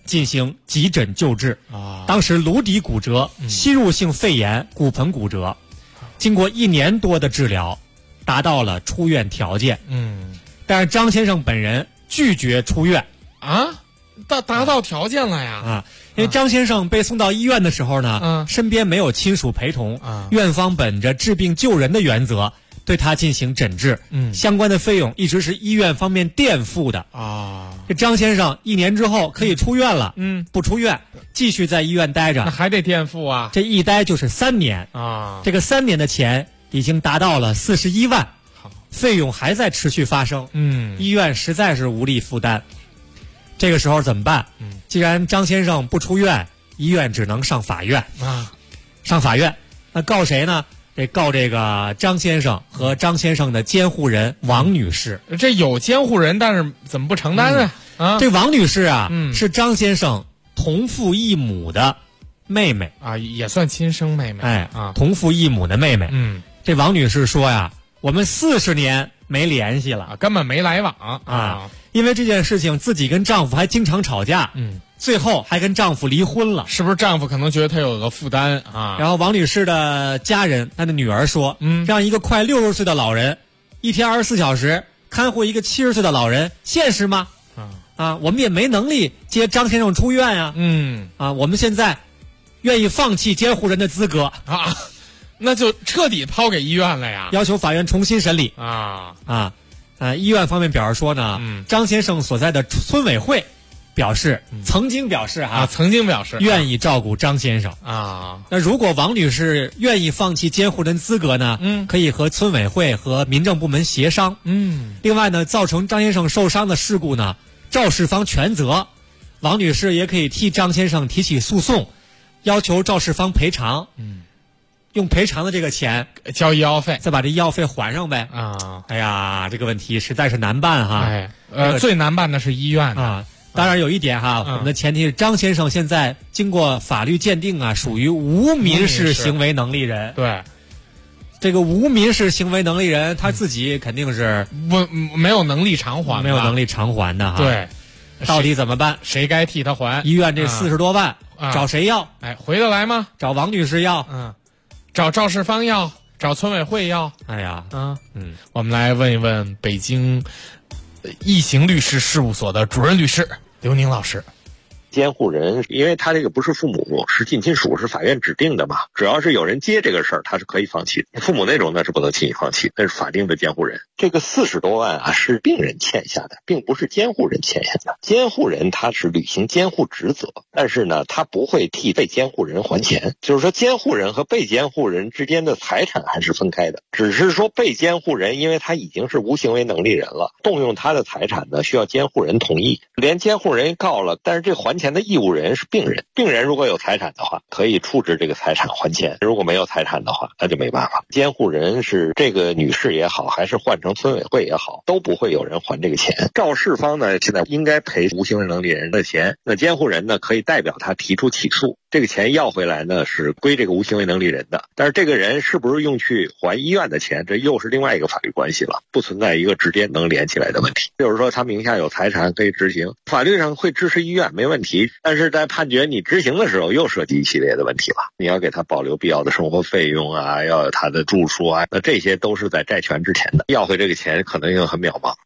进行急诊救治。当时颅底骨折、吸入性肺炎、骨盆骨折，经过1年多的治疗，达到了出院条件。但是张先生本人拒绝出院啊，达到条件了呀因为张先生被送到医院的时候呢，身边没有亲属陪同，院方本着治病救人的原则，对他进行诊治，相关的费用一直是医院方面垫付的这张先生1年之后可以出院了，不出院继续在医院待着， 那还得垫付啊， 这一待就是3年这个3年的钱已经达到了41万，费用还在持续发生，医院实在是无力负担。这个时候怎么办？既然张先生不出院，医院只能上法院上法院，那告谁呢？得告这个张先生和张先生的监护人王女士。 这有监护人，但是怎么不承担这王女士是张先生同父异母的妹妹也算亲生妹妹同父异母的妹妹。这王女士说呀，我们40年没联系了， 根本没来往因为这件事情自己跟丈夫还经常吵架，最后还跟丈夫离婚了。 是不是丈夫可能觉得她有个负担然后王女士的家人，她的女儿说，让一个快60岁的老人一天24小时看护一个70岁的老人，现实吗？我们也没能力接张先生出院我们现在愿意放弃监护人的资格那就彻底抛给医院了呀， 要求法院重新审理医院方面表示说呢，张先生所在的村委会曾经表示愿意照顾张先生那如果王女士愿意放弃监护人资格呢，可以和村委会和民政部门协商。另外呢，造成张先生受伤的事故呢，肇事方全责，王女士也可以替张先生提起诉讼，要求肇事方赔偿。用赔偿的这个钱交医药费， 再把这医药费还上呗哎呀，这个问题实在是难办最难办的是医院当然有一点我们的前提是张先生现在经过法律鉴定属于无民事行为能力人。 对， 这个无民事行为能力人他自己肯定是没有能力偿还的对， 到底怎么办？ 谁该替他还？ 医院这40多万找谁要？ 回得来吗？ 找王女士要找肇事方要，找村委会要。我们来问一问北京易行律师事务所的主任律师刘宁老师。 监护人，因为他这个不是父母，是近亲属，是法院指定的嘛。只要是有人接这个事儿，他是可以放弃的。父母那种呢是不能轻易放弃，那是法定的监护人。这个40多万是病人欠下的，并不是监护人欠下的。监护人他是履行监护职责，但是呢，他不会替被监护人还钱。就是说，监护人和被监护人之间的财产还是分开的，只是说被监护人因为他已经是无行为能力人了，动用他的财产呢需要监护人同意。连监护人告了，但是这还钱的义务人是病人，病人如果有财产的话，可以处置这个财产还钱；如果没有财产的话，那就没办法。监护人是这个女士也好，还是换成村委会也好，都不会有人还这个钱。肇事方呢，现在应该赔无行为能力人的钱，那监护人呢，可以代表他提出起诉。这个钱要回来呢，是归这个无行为能力人的，但是这个人是不是用去还医院的钱，这又是另外一个法律关系了，不存在一个直接能连起来的问题。就是说，他名下有财产可以执行，法律上会支持医院没问题，但是在判决你执行的时候，又涉及一系列的问题了。你要给他保留必要的生活费用要有他的住宿那这些都是在债权之前的，要回这个钱可能性很渺茫。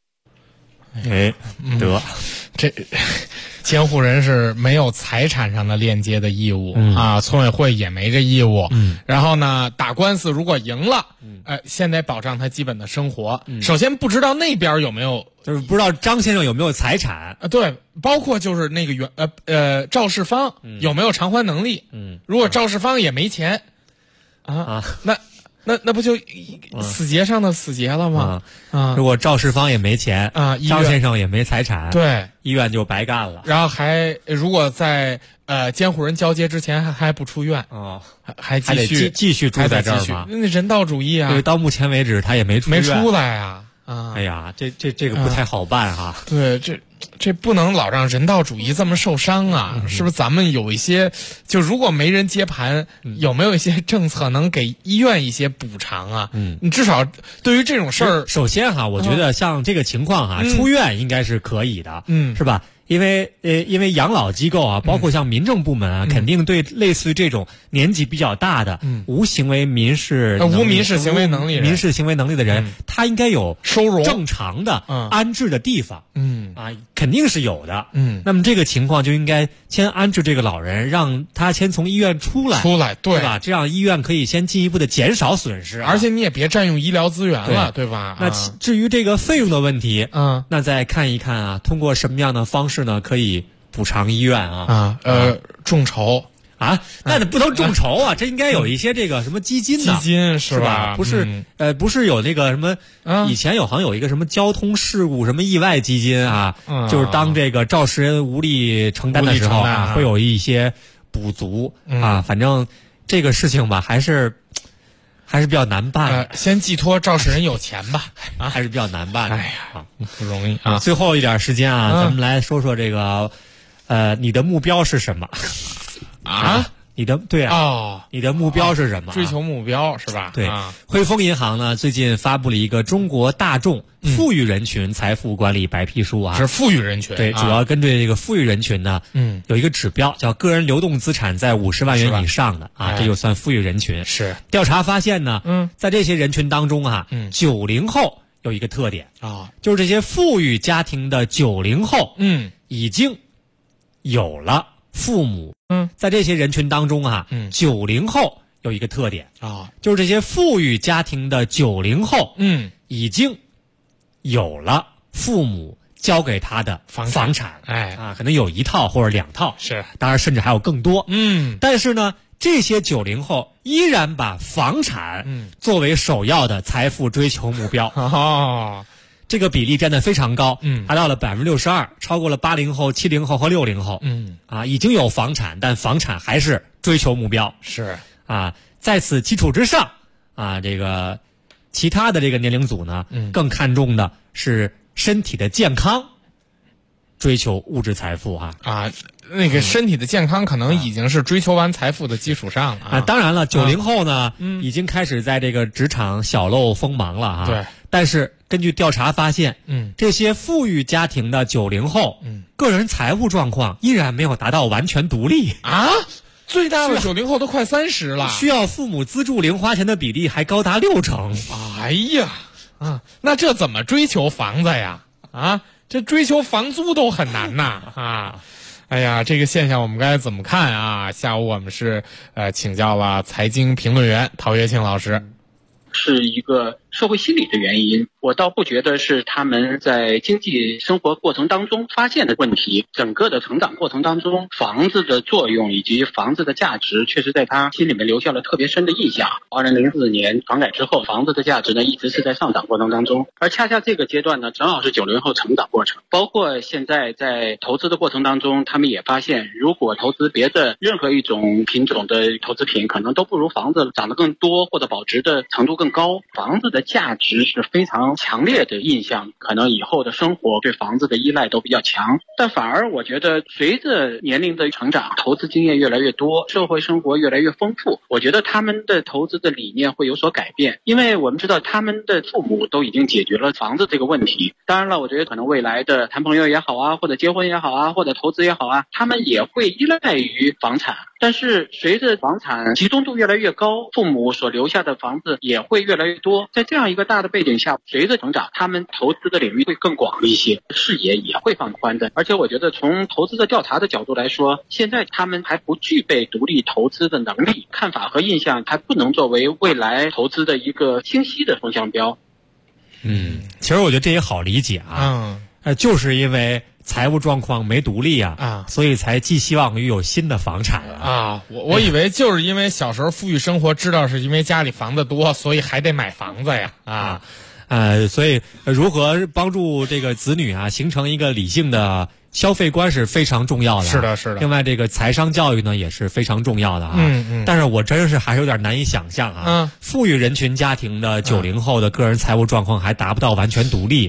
这监护人是没有财产上的链接的义务村委会也没这义务然后呢，打官司如果赢了先得保障他基本的生活首先不知道那边有没有， 就是不知道张先生有没有财产对，包括就是那个肇事方有没有偿还能力如果肇事方也没钱那不就死结上的死结了吗？ 如果肇事方也没钱张先生也没财产， 对， 医院就白干了。 然后如果在监护人交接之前还不出院还继续住在这儿吗？ 那人道主义对，到目前为止他也没出来哎呀，这个不太好办对，这不能老让人道主义这么受伤是不是？咱们有一些，就如果没人接盘，有没有一些政策能给医院一些补偿你至少对于这种事儿， 首先我觉得像这个情况出院应该是可以的，是吧？ 因为养老机构啊，包括像民政部门啊，肯定对类似于这种年纪比较大的、无民事行为能力的人，他应该有收容正常的安置的地方。肯定是有的。那么这个情况就应该先安置这个老人，让他先从医院出来，对吧？这样医院可以先进一步的减少损失， 而且你也别占用医疗资源了，对吧？ 那至于这个费用的问题，那再看一看啊，通过什么样的方式呢，可以补偿医院众筹啊，那不能众筹啊，这应该有一些这个什么基金呢？ 基金是吧？ 不是有那个什么，以前好像有一个什么交通事故什么意外基金啊，就是当这个肇事人无力承担的时候啊，会有一些补足啊。反正这个事情吧，还是比较难办。 先寄托肇事人有钱吧， 还是比较难办的。 哎呀，不容易啊！ 最后一点时间啊，咱们来说说这个，你的目标是什么？你的目标是什么？ 追求目标是吧？ 对，汇丰银行呢最近发布了一个中国大众富裕人群财富管理白皮书啊， 是富裕人群。 对，主要针对这个富裕人群呢，有一个指标叫个人流动资产在50万元以上的啊，这就算富裕人群。 是调查发现呢，在这些人群当中啊，90后有一个特点啊，就是这些富裕家庭的90后，已经有了父母。在这些人群当中啊，90后有一个特点啊，就是这些富裕家庭的90后，已经有了父母交给他的房产，可能有1套或者2套， 是， 当然甚至还有更多，但是呢，这些90后依然把房产作为首要的财富追求目标。这个比例占得非常高，达到了62%，超过了80后、70后和60后。已经有房产，但房产还是追求目标。 是啊，在此基础之上，这个其他的这个年龄组呢，更看重的是身体的健康，追求物质财富那个身体的健康可能已经是追求完财富的基础上了当然了，90后呢，已经开始在这个职场小露锋芒了对， 但是根据调查发现，这些富裕家庭的90后，个人财务状况依然没有达到完全独立最大的90后都快30了， 需要父母资助零花钱的比例还高达60%。 哎呀，那这怎么追求房子呀？这追求房租都很难呐哎呀，这个现象我们该怎么看啊？下午我们是请教了财经评论员陶跃庆老师。 是一个社会心理的原因，我倒不觉得是他们在经济生活过程当中发现的问题。整个的成长过程当中，房子的作用以及房子的价值确实在他心里面留下了特别深的印象。2004年房改之后，房子的价值呢一直是在上涨过程当中，而恰恰这个阶段呢正好是90后成长过程。包括现在在投资的过程当中，他们也发现如果投资别的任何一种品种的投资品，可能都不如房子涨得更多或者保值的程度更高。房子的价值是非常强烈的印象，可能以后的生活对房子的依赖都比较强。但反而我觉得随着年龄的成长，投资经验越来越多，社会生活越来越丰富，我觉得他们的投资的理念会有所改变。因为我们知道他们的父母都已经解决了房子这个问题，当然了，我觉得可能未来的谈朋友也好或者结婚也好或者投资也好他们也会依赖于房产。但是随着房产集中度越来越高，父母所留下的房子也会越来越多，在这样一个大的背景下，随着成长，他们投资的领域会更广一些，视野也会放宽的。而且我觉得从投资的调查的角度来说，现在他们还不具备独立投资的能力，看法和印象还不能作为未来投资的一个清晰的风向标。 其实我觉得这也好理解就是因为财务状况没独立所以才寄希望于有新的房产我以为就是因为小时候富裕生活，知道是因为家里房子多，所以还得买房子呀所以如何帮助这个子女形成一个理性的消费观是非常重要的。 是的，是的。 另外，这个财商教育呢也是非常重要的但是我真是还是有点难以想象富裕人群家庭的90后的个人财务状况还达不到完全独立。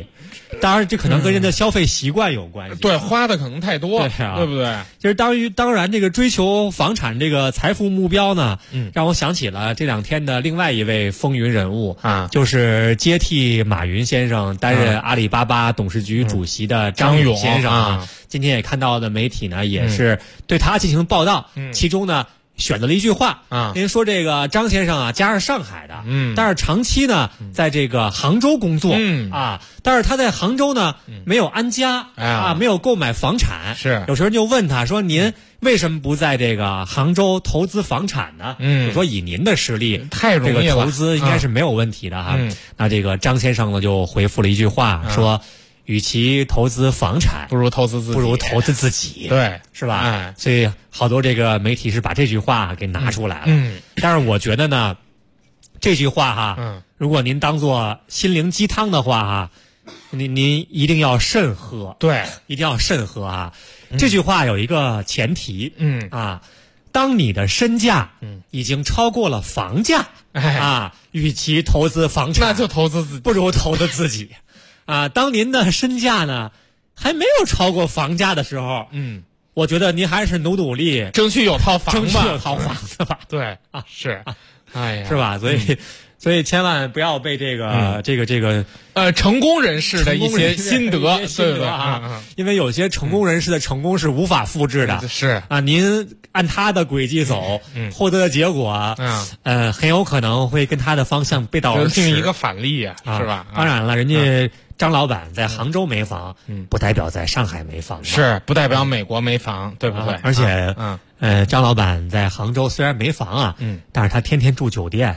当然，这可能跟人的消费习惯有关系。 对，花的可能太多， 对啊， 对不对？ 就是当然，这个追求房产这个财富目标呢，让我想起了这2天的另外一位风云人物啊，就是接替马云先生担任阿里巴巴董事局主席的张勇先生啊。今天也看到的媒体呢，也是对他进行报道，其中呢。选择了一句话啊，您说这个张先生啊，家是上海的，但是长期呢在这个杭州工作，啊，但是他在杭州呢没有安家啊，没有购买房产， 是有时候就问他说您为什么不在这个杭州投资房产呢？我说以您的实力， 太容易了， 这个投资应该是没有问题的哈。那这个张先生呢就回复了一句话说。与其投资房产， 不如投资自己， 对，是吧？所以好多这个媒体是把这句话给拿出来了。但是我觉得呢，这句话哈，如果您当做心灵鸡汤的话哈，您一定要慎喝， 对， 一定要慎喝啊。这句话有一个前提，当你的身价已经超过了房价啊，与其投资房产， 那就投资自己， 不如投资自己。啊，当您的身价呢还没有超过房价的时候，我觉得您还是努力争取有套房吧， 争取有套房子吧。 对啊，是，哎呀， 是吧？所以千万不要被这个成功人士的一些心得， 对不对啊？因为有些成功人士的成功是无法复制的， 是啊，您按他的轨迹走，获得的结果，很有可能会跟他的方向背道而驰， 一个反例啊，是吧？ 当然了，人家。张老板在杭州没房，不代表在上海没房， 是不代表美国没房，对不对？ 而且，张老板在杭州虽然没房啊，但是他天天住酒店，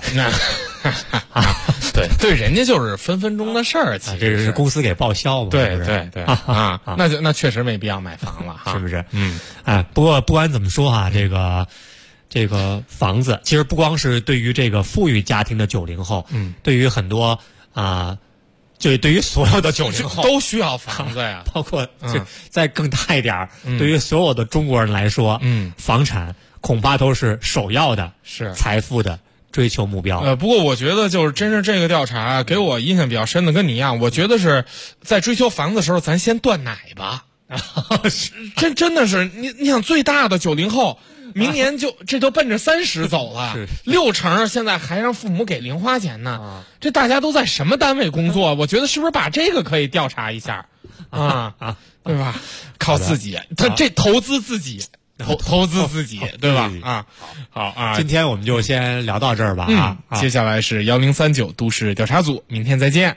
对，人家就是分分钟的事儿，其实这是公司给报销嘛， 对啊，那确实没必要买房了， 是不是？不过不管怎么说哈，这个房子其实不光是对于这个富裕家庭的90后，对于很多就对于所有的90后都需要房子呀， 包括再更大一点对于所有的中国人来说，房产恐怕都是首要的， 是财富的追求目标。 不过我觉得就是真是这个调查给我印象比较深的，跟你一样，我觉得是在追求房子的时候，咱先断奶吧。真的是你想最大的90后。明年这都奔着30走了，60%现在还让父母给零花钱呢。这大家都在什么单位工作？我觉得是不是把这个可以调查一下对吧？靠自己，他这投资自己，投资自己，对吧？好啊， 今天我们就先聊到这儿吧接下来是1039都市调查组，明天再见。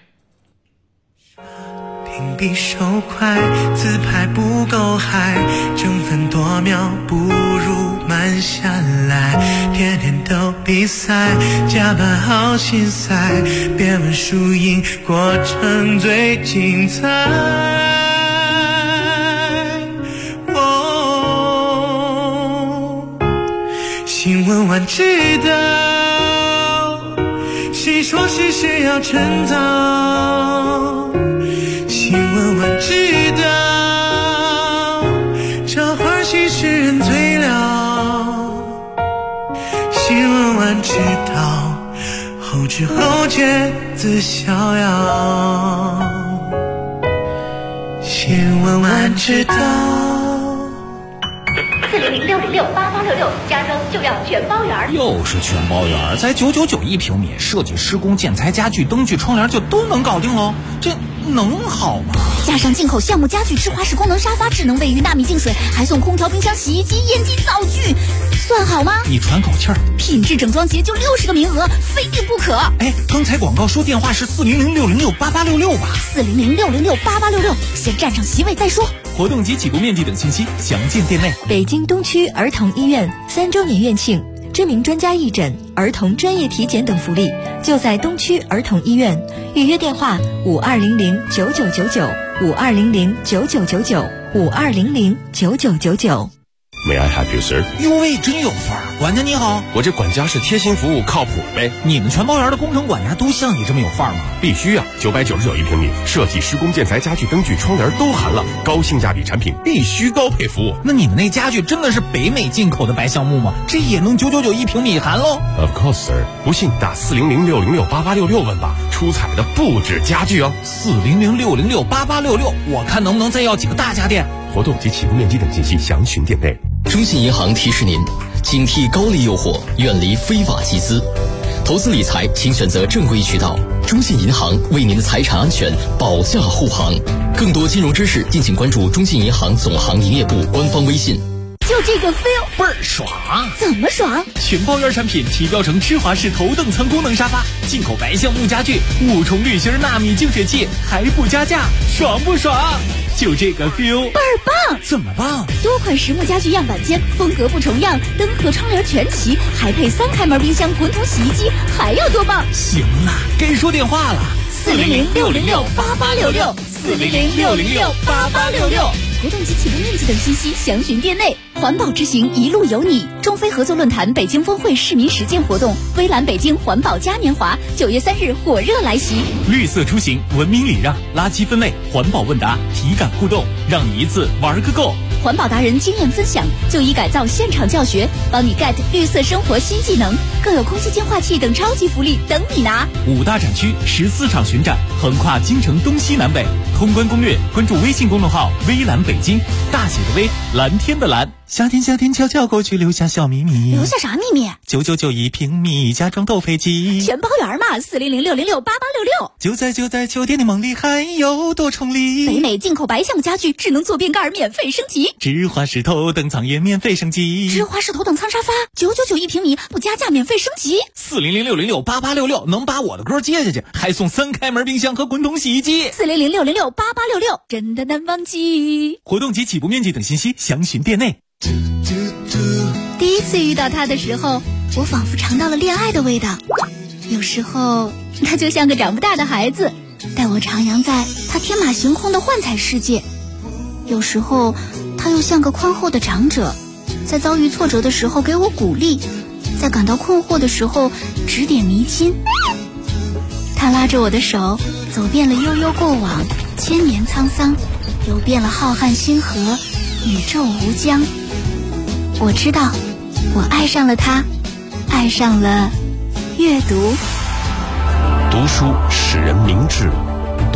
屏蔽手快，自拍不够嗨，争分夺秒不如慢下来，天天都比赛，加班好心塞，别问输赢，过程最精彩。新闻晚知道，谁说谁需要称道，新闻晚知道，这欢喜使人醉了。新闻晚知道，后知后觉自逍遥。新闻晚知道。 400-606-8866，加装就要全包圆。 又是全包圆，才999一平米，设计、施工、建材、家具、灯具、窗帘就都能搞定喽，这能好吗？ 加上进口橡木家具、智华式功能沙发、智能卫浴、纳米净水，还送空调、冰箱、洗衣机、烟机、灶具，算好吗？ 你喘口气儿， 品质整装节就60个名额，非订不可。 哎，刚才广告说电话是400-606-8866吧 ？400-606-8866，先占上席位再说。 活动及起步面积等信息详见店内。 北京东区儿童医院3周年院庆，知名专家义诊、儿童专业体检等福利，就在东区儿童医院。预约电话：5200-9999，5200-9999，5200-9999。 May I help you, sir？ 哟喂，真有范儿！管家你好， 我这管家是贴心服务，靠谱呗。 你们全包园的工程管家都像你这么有范儿吗？ 必须啊！999一平米，设计、施工、建材、家具、灯具、窗帘都含了，高性价比产品必须高配服务。 那你们那家具真的是北美进口的白橡木吗？这也能999一平米含喽 ？Of course, sir。不信打400-606-8866问吧，出彩的不止家具哦。 400-606-8866，我看能不能再要几个大家电。 活动及起步面积等信息详询店内。 中信银行提示您，警惕高利诱惑，远离非法集资。投资理财，请选择正规渠道。中信银行为您的财产安全保驾护航。更多金融知识，敬请关注中信银行总行营业部官方微信。 就这个 feel 倍儿爽！ 怎么爽？ 全包园产品提标成芝华士头等舱功能沙发，进口白橡木家具，5重滤芯纳米净水器，还不加价，爽不爽？就这个 feel 倍儿棒！ 怎么棒？ 多款实木家具样板间，风格不重样，灯和窗帘全齐，还配3开门冰箱、滚筒洗衣机，还要多棒？ 行了，该说电话了。 400-606-8866，400-606-8866。活动及起步面积等信息详询店内。环保之行一路有你，中非合作论坛北京峰会市民实践活动，微蓝北京环保嘉年华9月3日火热来袭。 绿色出行，文明礼让，垃圾分类，环保问答，体感互动，让你一次玩个够。 环保达人经验分享，就医改造现场教学，帮你 get 绿色生活新技能，更有空气净化器等超级福利等你拿。 5大展区14场巡展，横跨京城东西南北。通关攻略，关注微信公众号微蓝北京，大写的微，蓝天的蓝。夏天悄悄过去，留下小秘密。 留下啥秘密 ？999一平米，家装斗飞机。 全包园嘛，400-606-8866。 就在酒店的梦里，还有多重礼。 北美进口白橡木家具，智能坐便盖免费升级。 芝华士头等舱也免费升级。 芝华士头等舱沙发999一平米，不加价免费升级。 400-606-8866能把我的歌接下去，还送3开门冰箱和滚筒洗衣机。 400-606-8866，真的难忘记。 活动及起步面积等信息详询店内。 第一次遇到他的时候，我仿佛尝到了恋爱的味道。有时候他就像个长不大的孩子，带我徜徉在他天马行空的幻彩世界。有时候他又像个宽厚的长者，在遭遇挫折的时候给我鼓励，在感到困惑的时候指点迷津。他拉着我的手，走遍了悠悠过往，千年沧桑，游遍了浩瀚星河，宇宙无疆。我知道，我爱上了他，爱上了阅读。 读书使人明智